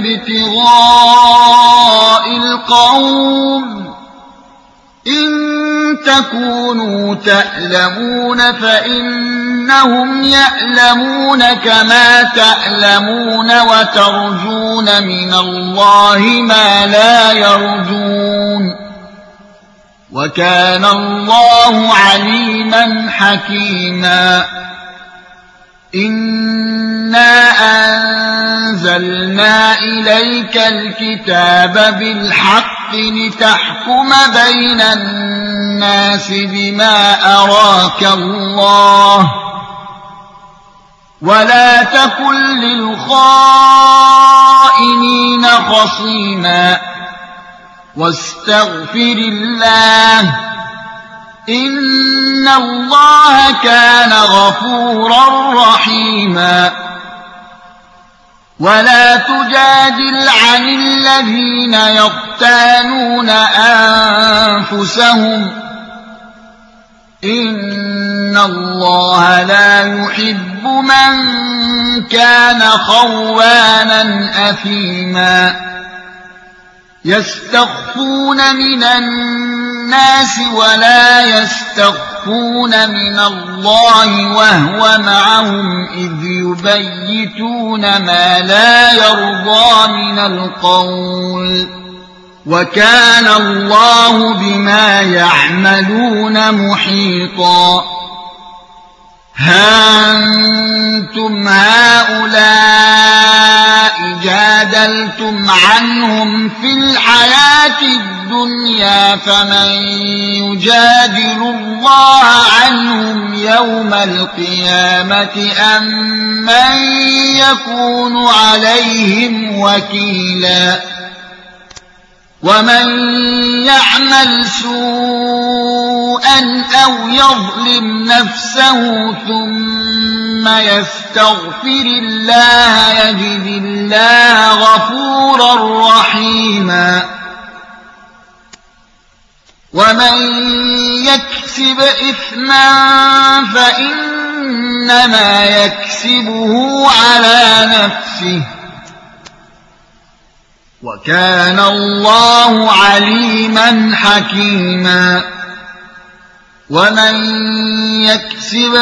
Speaker 2: ابتغاء القوم إن تكونوا تألمون فإنهم يألمون كما تألمون وترجون من الله ما لا يرجون وكان الله عليما حكيما إنا أنزلنا إليك الكتاب بالحق لتحكم بين الناس بما أراك الله ولا تكن للخائنين خصيما واستغفر الله إن الله كان غفورا رحيما ولا تجادل عن الذين يختانون أنفسهم إن الله لا يحب من كان خوانا أثيما يستخفون من الناس ولا يستخفون من الله وهو معهم إذ يبيتون ما لا يرضى من القول وكان الله بما يعملون محيطا ها أنتم هؤلاء جادلتم عنهم في الحياة الدنيا فمن يجادل الله عنهم يوم القيامة أم من يكون عليهم وكيلا ومن يعمل سوءا أو يظلم نفسه ثم ثم يستغفر الله يجد الله غفورا رحيما ومن يكسب إثما فإنما يكسبه على نفسه وكان الله عليما حكيما ومن يكسب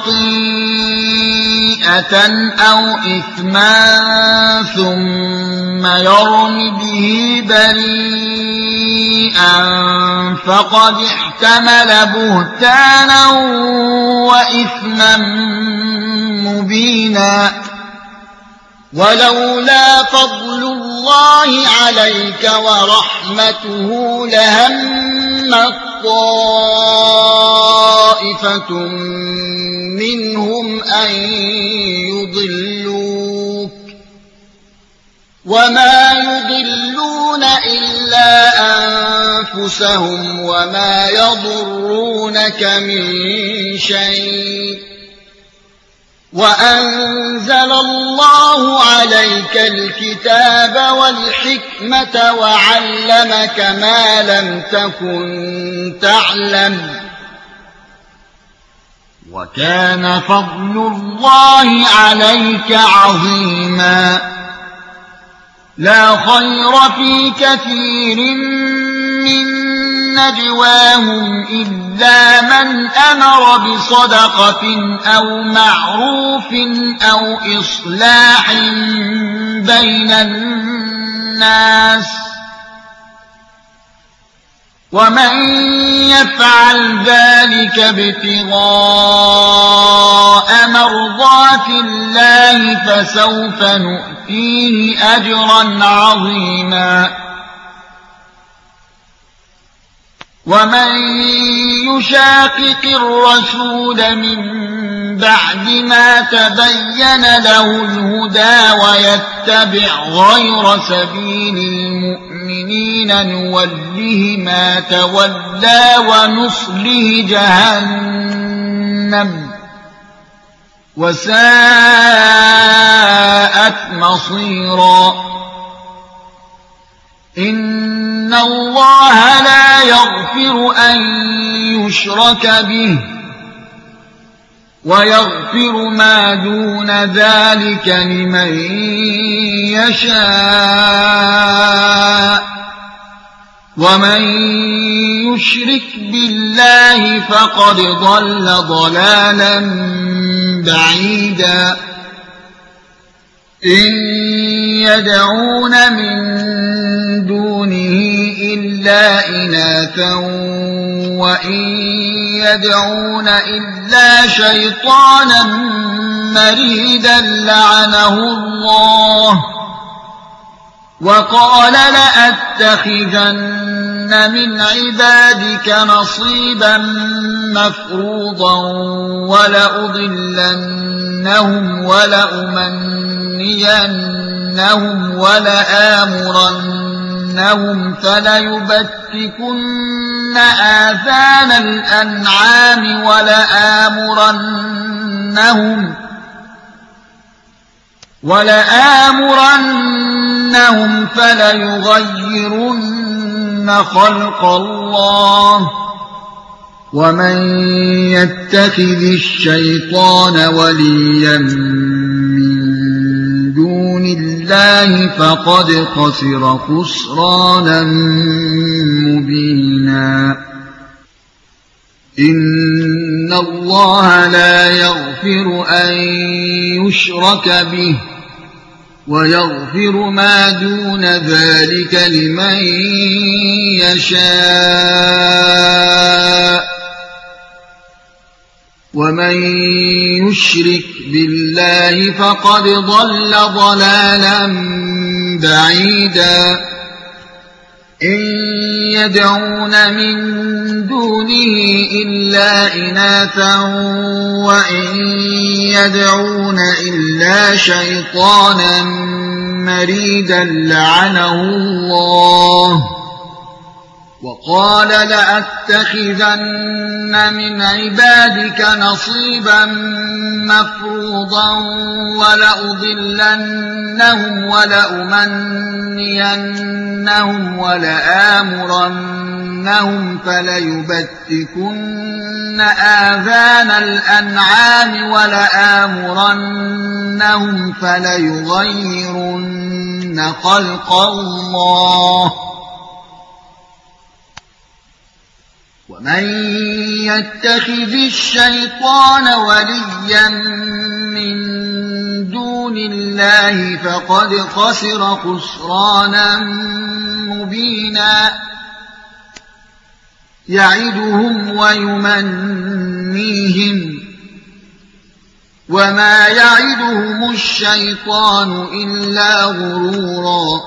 Speaker 2: خطيئة أو إثما ثم يرم به بريئا فقد احتمل بهتانا وإثما مبينا ولولا فضل الله عليك ورحمته لهمت طائفة منهم أن يضلوك وما يضلون إلا أنفسهم وما يضرونك من شيء وأنزل الله عليك الكتاب والحكمة وعلمك ما لم تكن تعلم وكان فضل الله عليك عظيما لا خير في كثير من نجواهم إلا من أمر بصدقة أو معروف أو إصلاح بين الناس ومن يفعل ذلك ابتغاء مرضات الله فسوف نؤتيه أجرا عظيما ومن يشاقق الرسول من بعد ما تبين له الهدى ويتبع غير سبيل المؤمنين نوله ما تولى ونصله جهنم وساءت مصيرا إن الله لا يغفر أن يشرك به ويغفر ما دون ذلك لمن يشاء ومن يشرك بالله فقد ضل ضلالا بعيدا إن يدعون من دونه إلا إناثا وإن يدعون إلا شيطانا مريدا لعنه الله وقال لأتخذن من عبادك نصيبا مفروضا ولأضلنهم ولأمنينهم ولآمرنهم فليبتكن آذان الأنعام ولآمرنهم ولآمرنهم فليغيرن خلق الله ومن يتخذ الشيطان وليا من دون الله فقد خسر خسرانا مبينا إن الله لا يغفر أن يشرك به ويغفر ما دون ذلك لمن يشاء ومن يشرك بالله فقد ضل ضلالا بعيدا إن يدعون من دونه إلا إناثا وإن يدعون إلا شيطانا مريدا لعنه الله وقال لأتخذن من عبادك نصيبا مفروضا ولأضلنهم ولأمنينهم ولآمرنهم فليبتكن آذان الأنعام ولآمرنهم فليغيرن خلق الله ومن يتخذ الشيطان وليا من دون الله فقد خسر خسرانا مبينا يعدهم ويمنيهم وما يعدهم الشيطان إلا غرورا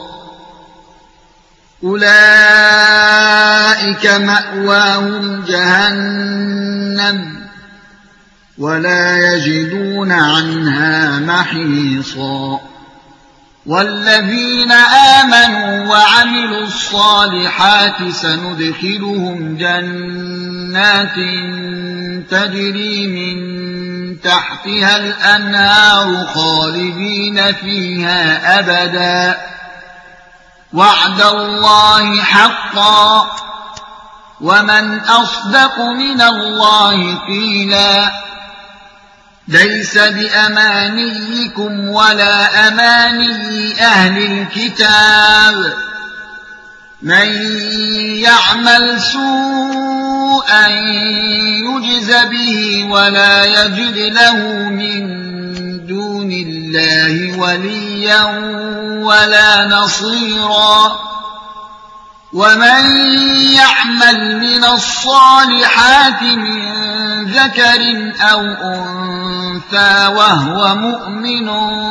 Speaker 2: أولئك مأواهم جهنم ولا يجدون عنها محيصا والذين آمنوا وعملوا الصالحات سندخلهم جنات تجري من تحتها الأنهار خالدين فيها أبدا وعد الله حقا ومن أصدق من الله قيلا ليس بأمانيكم ولا أماني أهل الكتاب من يعمل سوءا يجز به ولا يجد له من دون الله وليا ولا نصيرا ومن يعمل من الصالحات من ذكر أو أنثى وهو مؤمن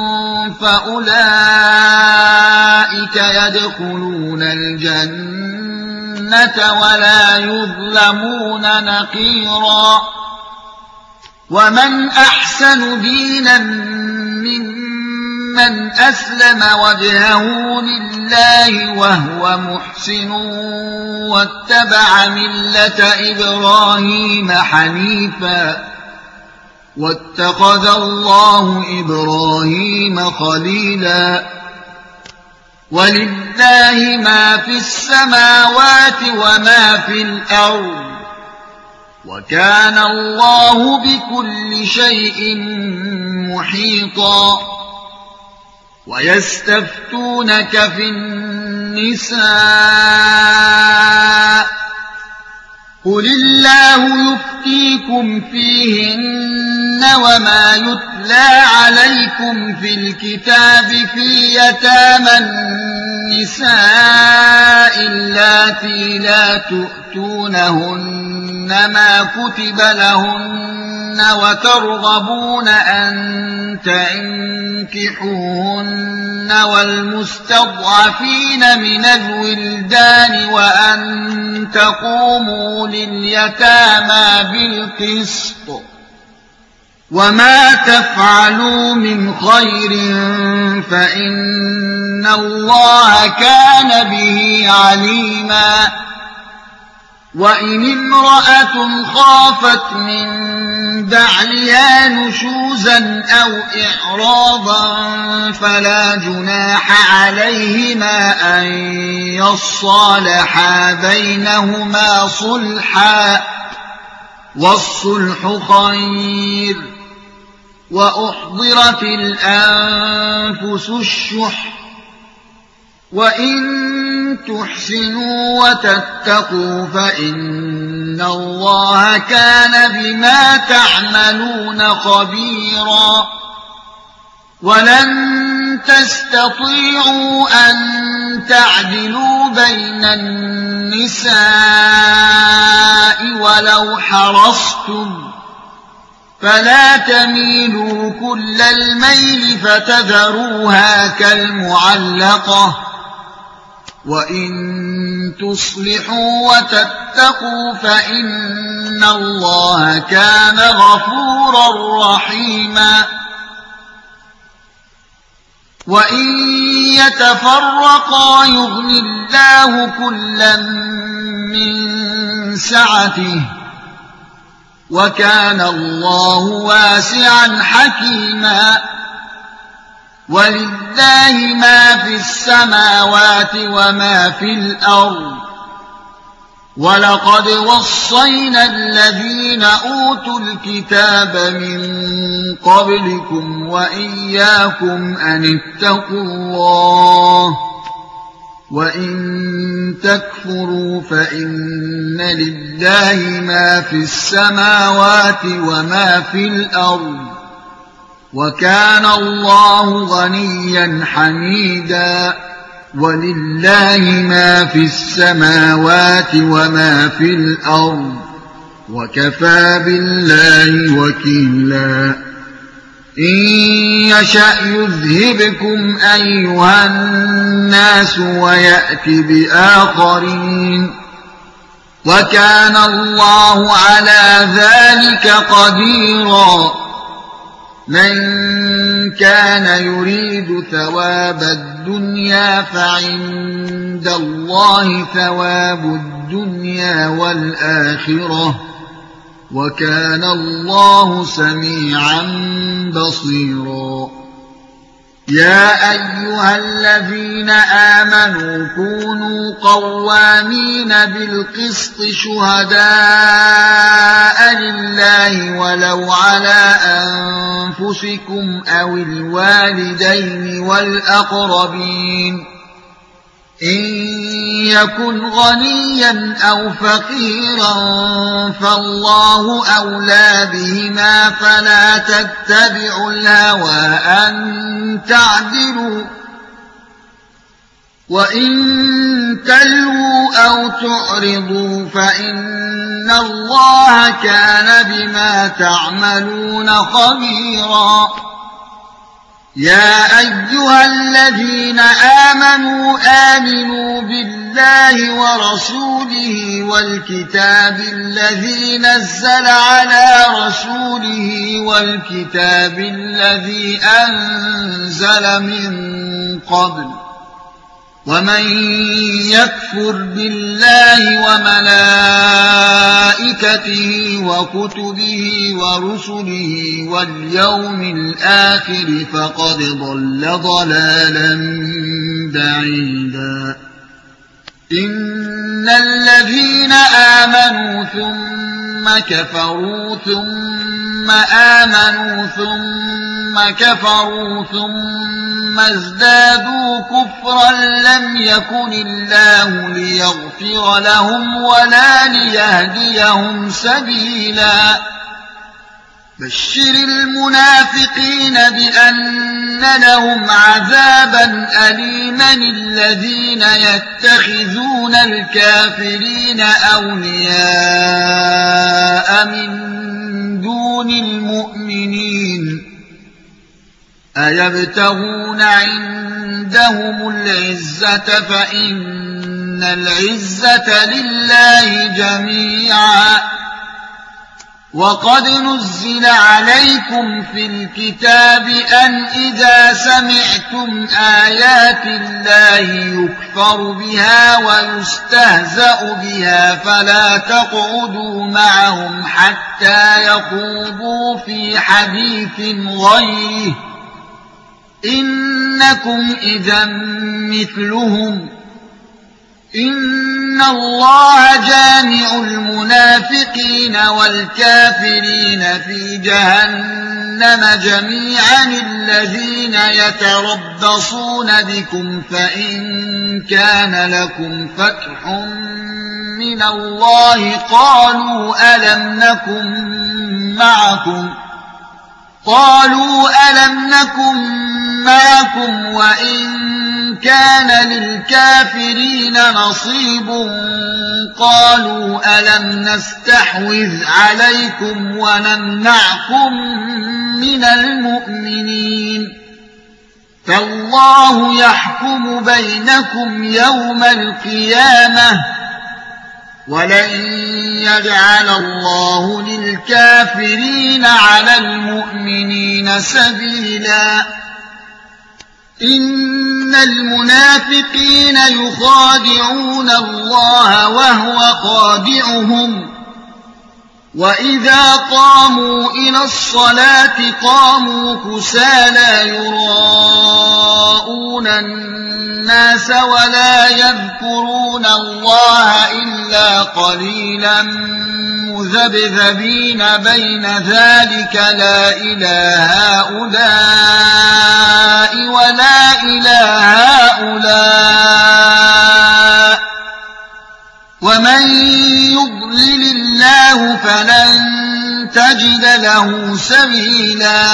Speaker 2: فأولئك يدخلون الجنة ولا يظلمون نقيرا ومن أحسن دينا ممن أسلم وجهه لله وهو محسن واتبع ملة إبراهيم حنيفا واتخذ الله إبراهيم خليلا ولله ما في السماوات وما في الأرض وكان الله بكل شيء محيطا ويستفتونك في النساء قل الله يفتيكم فيهن وما يتلى عليكم في الكتاب في يتامى النساء اللاتي لا تؤتونهن ما كتب لهن وترغبون أن تنكحوهن والمستضعفين من الولدان وأن تقوموا لليتامى بالقسط وما تفعلوا من خير فإن الله كان به عليما وإن امرأة خافت من بعلها نشوزا أو إعراضا فلا جناح عليهما أن يصالحا بينهما صلحا والصلح خير وأحضرت الأنفس الشح وإن تحسنوا وتتقوا فإن الله كان بما تعملون خبيرا ولن تستطيعوا أن تعدلوا بين النساء ولو حرصتم فلا تميلوا كل الميل فتذروها كالمعلقة وإن تصلحوا وتتقوا فإن الله كان غفورا رحيما وإن يتفرقا يغن الله كلا من سعته وكان الله واسعا حكيما ولله ما في السماوات وما في الأرض ولقد وصينا الذين أوتوا الكتاب من قبلكم وإياكم أن اتقوا الله وإن تكفروا فإن لله ما في السماوات وما في الأرض وكان الله غنيا حميدا ولله ما في السماوات وما في الأرض وكفى بالله وكيلا إن يشأ يذهبكم أيها الناس ويأت بآخرين وكان الله على ذلك قديرا من كان يريد ثواب الدنيا فعند الله ثواب الدنيا والآخرة وكان الله سميعا بصيرا يا أيها الذين آمنوا كونوا قوامين بالقسط شهداء لله ولو على أنفسكم أو الوالدين والأقربين إن يكن غنيا أو فقيرا فالله أولى بهما فلا تتبعوا الهوى أن تعدلوا وإن تلووا أو تعرضوا فإن الله كان بما تعملون خبيرا يا أيها الذين آمنوا آمنوا بالله ورسوله والكتاب الذي نزل على رسوله والكتاب الذي أنزل من قبل ومن يكفر بالله وملائكته وكتبه ورسله واليوم الآخر فقد ضل ضلالا بعيدا إن الذين آمنوا ثم كفروا ثم آمنوا ثم كفروا ثم ازدادوا كفرا لم يكن الله ليغفر لهم ولا ليهديهم سبيلا بشر المنافقين بأن لهم عذابا أليما الذين يتخذون الكافرين أولياء من دون المؤمنين أيبتغون عندهم العزة فإن العزة لله جميعا وقد نزل عليكم في الكتاب أن إذا سمعتم آيات الله يكفر بها ويستهزأ بها فلا تقعدوا معهم حتى يخوضوا في حديث غيره إنكم إذا مثلهم إن الله جامع المنافقين والكافرين في جهنم جميعا الذين يتربصون بكم فإن كان لكم فتح من الله قالوا ألم نكن معكم قالوا ألم نكن معكم وإن كان للكافرين نصيب قالوا ألم نستحوذ عليكم ونمنعكم من المؤمنين فالله يحكم بينكم يوم القيامة ولن يجعل الله للكافرين على المؤمنين سبيلا إن المنافقين يخادعون الله وهو خادعهم وإذا قاموا إلى الصلاة قاموا كسالى يراءون الناس ولا يذكرون الله إلا قليلا مذبذبين بين ذلك لا إلى هؤلاء ولا إلى هؤلاء ومن يضلل الله فلن تجد له سبيلا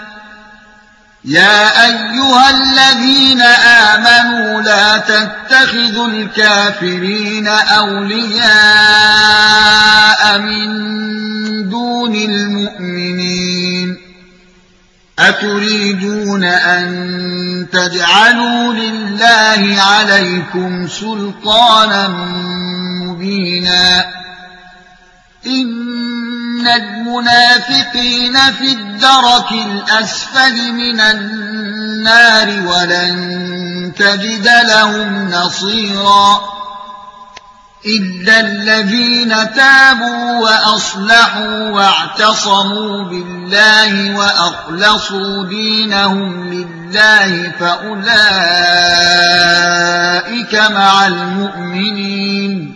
Speaker 2: يا أيها الذين آمنوا لا تتخذوا الكافرين أولياء من دون المؤمنين أتريدون أن تجعلوا لله عليكم سلطانا مبينا إن المنافقين في الدرك الأسفل من النار ولن تجد لهم نصيرا إلا الذين تابوا وأصلحوا واعتصموا بالله وأخلصوا دينهم لله فأولئك مع المؤمنين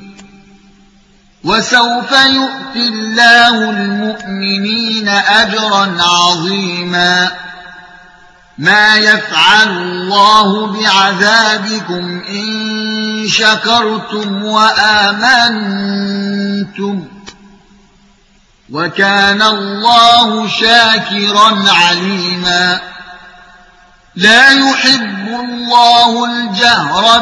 Speaker 2: وسوف يؤتي الله المؤمنين أجرا عظيما ما يفعل الله بعذابكم إن شكرتم وآمنتم وكان الله شاكرا عليما لا يحب الله الجهر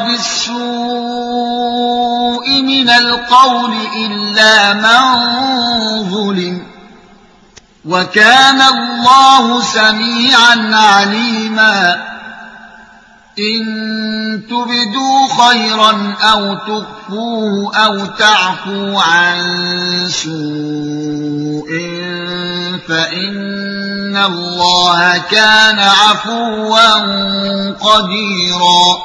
Speaker 2: بالسوء من القول إلا من ظلم وكان الله سميعا عليما إن تبدوا خيرا أو تخفوه أو تعفو عن سوء فإن الله كان عفوا قديرا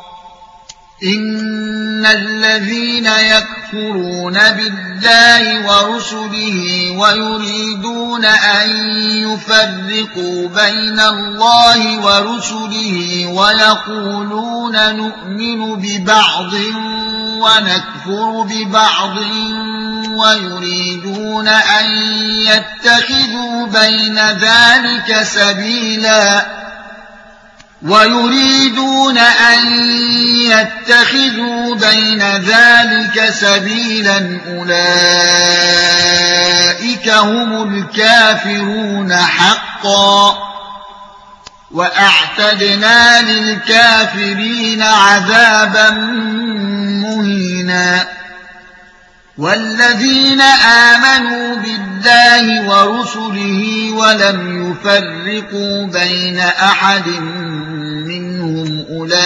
Speaker 2: إن الذين يكفرون بالله ورسله ويريدون أن يفرقوا بين الله ورسله ويقولون نؤمن ببعض ونكفر ببعض ويريدون أن يتخذوا بين ذلك سبيلا ويريدون أن يتخذوا بين ذلك سبيلا أولئك هم الكافرون حقا وأعتدنا للكافرين عذابا مهينا والذين آمنوا بالله ورسله ولم يفرقوا بين أحد منهم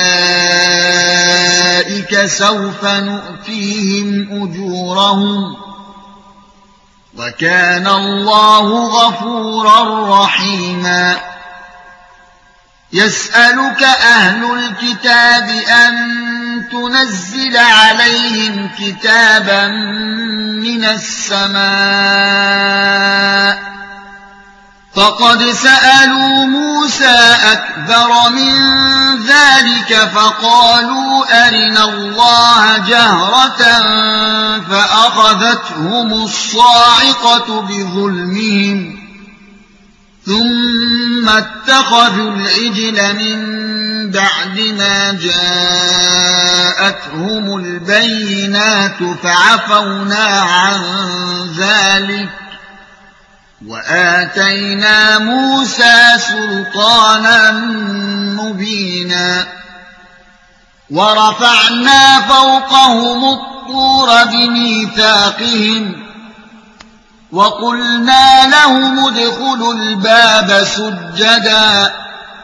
Speaker 2: أولئك سوف نؤتيهم أجورهم وكان الله غفورا رحيما يسألك أهل الكتاب أن تنزل عليهم كتابا من السماء فقد سألوا موسى أكبر من ذلك فقالوا أرنا الله جهرة فأخذتهم الصاعقة بظلمهم ثم اتخذوا العجل من بعد ما جاءتهم البينات فعفونا عن ذلك وآتينا موسى سلطانا مبينا ورفعنا فوقهم الطور بميثاقهم وقلنا لهم ادخلوا الباب سجدا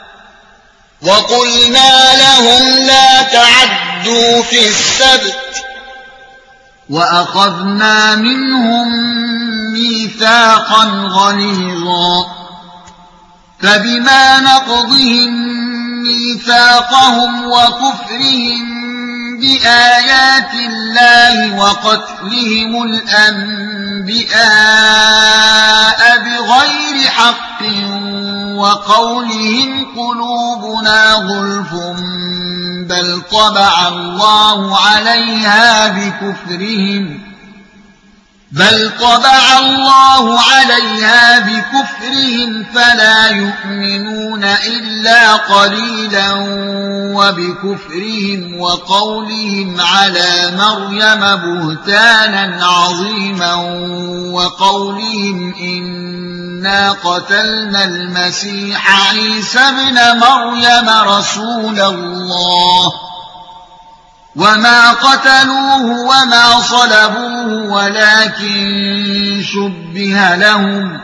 Speaker 2: وقلنا لهم لا تعدوا في السبت وأخذنا منهم ميثاقا غليظا فبما نقضهم ميثاقهم وكفرهم بآيات الله وقتلهم الأنبياء بغير حق وقولهم قلوبنا غلف بل طبع الله عليها بكفرهم بل طبع الله عليها بكفرهم فلا يؤمنون إلا قليلا وبكفرهم وقولهم على مريم بهتانا عظيما وقولهم إنا قتلنا المسيح عيسى ابن مريم رسول الله وما قتلوه وما صلبوه ولكن شبه لهم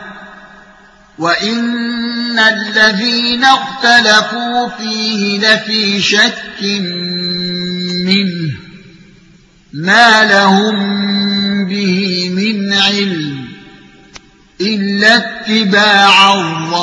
Speaker 2: وإن الذين اختلفوا فيه لفي شك منه ما لهم به من علم إلا اتباع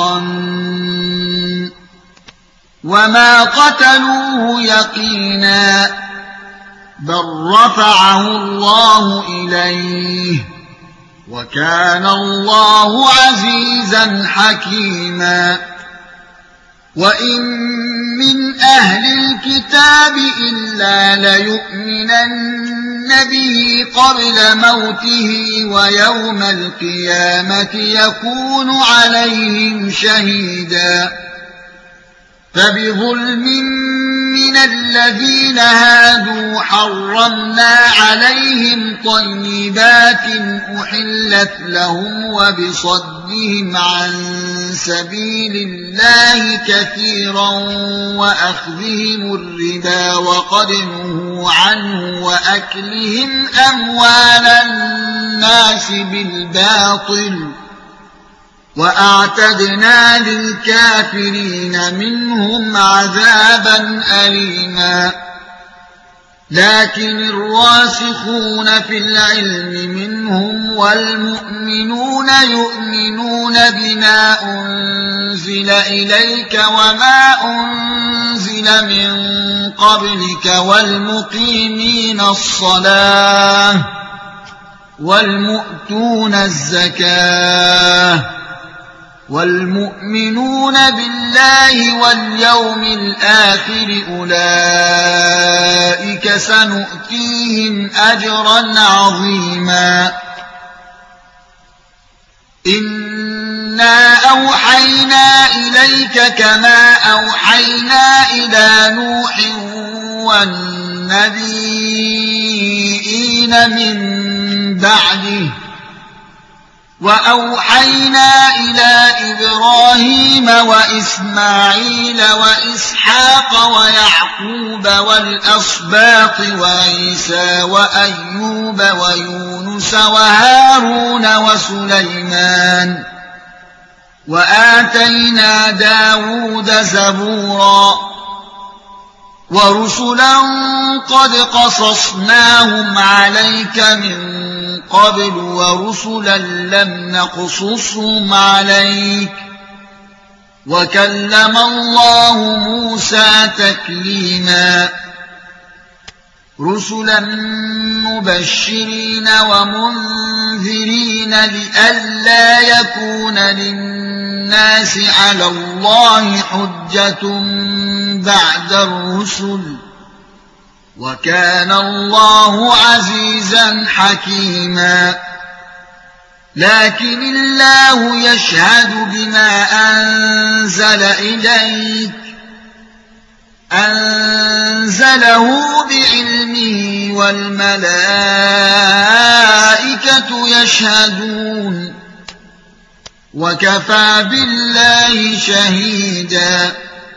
Speaker 2: الظن وما قتلوه يقينا بل رفعه الله إليه وكان الله عزيزا حكيما وإن من أهل الكتاب إلا ليؤمنن به قبل موته ويوم القيامة يكون عليهم شهيدا فبظلم من الذين هادوا حرمنا عليهم طيبات أحلت لهم وبصدهم عن سبيل الله كثيرا وأخذهم الربا وقد نهوا عنه وأكلهم أموال الناس بالباطل وأعتدنا للكافرين منهم عذابا أليما لكن الراسخون في العلم منهم والمؤمنون يؤمنون بما أنزل إليك وما أنزل من قبلك والمقيمين الصلاة والمؤتون الزكاة والمؤمنون بالله واليوم الآخر أولئك سنؤتيهم أجرا عظيما إنا أوحينا إليك كما أوحينا إلى نوح والنبيين من بعده وأوحينا إلى إبراهيم وإسماعيل وإسحاق ويعقوب والأسباط وعيسى وأيوب ويونس وهارون وسليمان وآتينا داود زبورا ورسلا قد قصصناهم عليك من قبل ورسلا لم نقصصهم عليك وكلم الله موسى تكليما رسلا مبشرين ومنذرين لئلا يكون للناس على الله حجة بعد الرسل وكان الله عزيزا حكيما لكن الله يشهد بما أنزل إليك أنزله بعلمه والملائكة يشهدون وكفى بالله شهيدا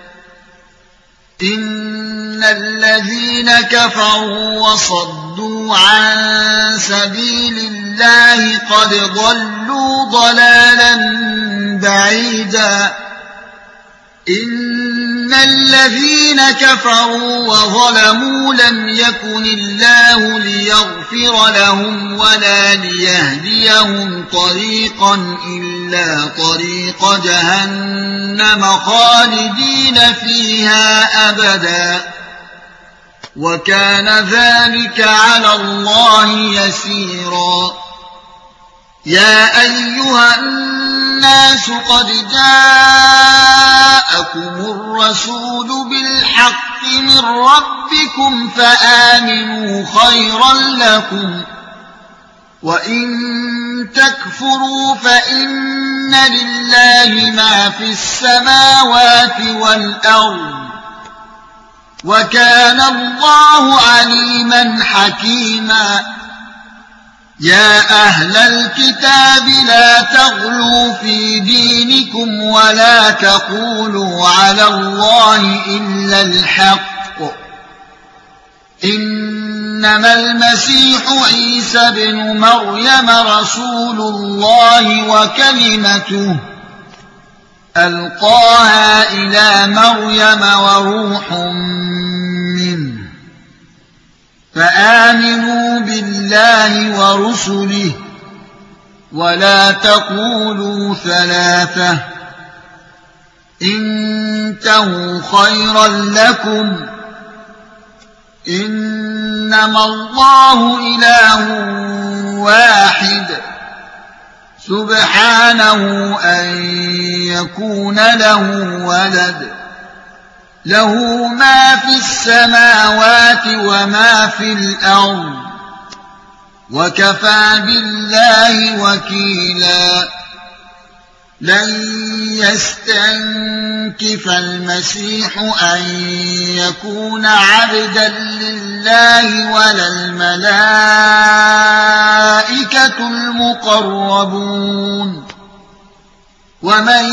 Speaker 2: إن الذين كفروا وصدوا عن سبيل الله قد ضلوا ضلالا بعيدا إن الذين كفروا وظلموا لم يكن الله ليغفر لهم ولا ليهديهم طريقا إلا طريق جهنم خالدين فيها أبدا وكان ذلك على الله يسيرا يا أيها الناس قد جاءكم الرسول بالحق من ربكم فآمنوا خيرا لكم وإن تكفروا فإن لله ما في السماوات والأرض وكان الله عليما حكيما يا أهل الكتاب لا تغلوا في دينكم ولا تقولوا على الله إلا الحق إنما المسيح عيسى بن مريم رسول الله وكلمته ألقاها إلى مريم وروح منه فآمنوا بالله ورسله ولا تقولوا ثلاثة انتهوا خيرا لكم إنما الله إله واحد سبحانه أن يكون له ولد له ما في السماوات وما في الأرض وكفى بالله وكيلا لن يستنكف المسيح أن يكون عبدا لله ولا الملائكة المقربون ومن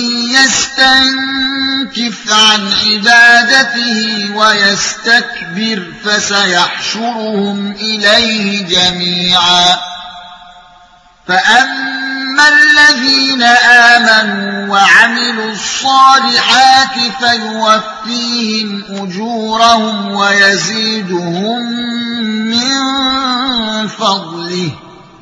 Speaker 2: يستنكف عن عبادته ويستكبر فسيحشرهم إليه جميعا فأما الذين آمنوا وعملوا الصالحات فيوفيهم أجورهم ويزيدهم من فضله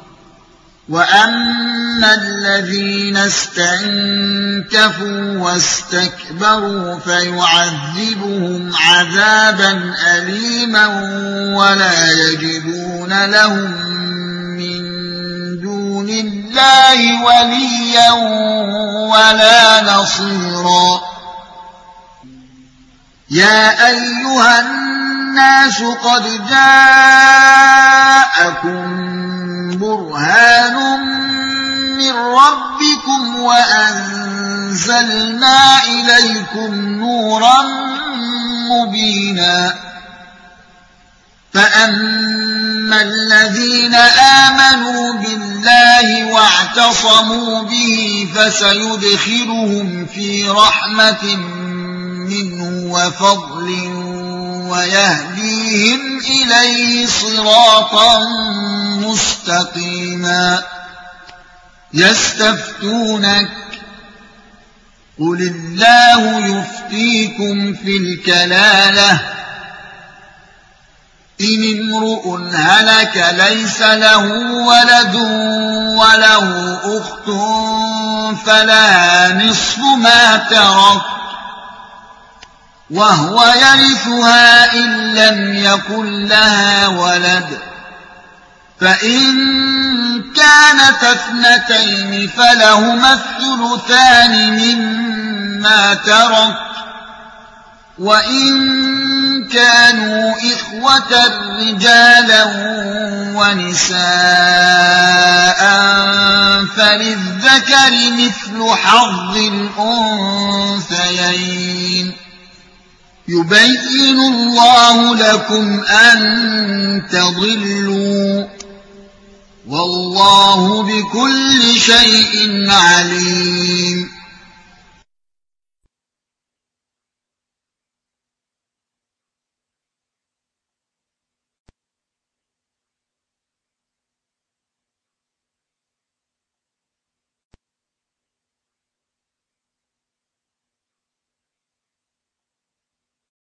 Speaker 2: وأما الذين استنكفوا واستكبروا فيعذبهم عذابا أليما ولا يجدون لهم من دون الله وليا ولا نصيرا يا أيها الناس قد جاءكم برهان من ربكم وأنزلنا إليكم نورا مبينا فأما الذين آمنوا بالله واعتصموا به فسيدخلهم في رحمة منه وفضل ويهديهم إليه صراطا مستقيما يستفتونك قل الله يفتيكم في الكلالة إن امرؤ هلك ليس له ولد وله أخت فلها نصف ما ترك وهو يرثها إن لم يكن لها ولد فإن كانت اثنتين فلهما الثلثان مما ترك وإن كانوا إخوة رجالا ونساء فللذكر مثل حظ الأنثيين يبين الله لكم أن تضلوا والله بكل شيء عليم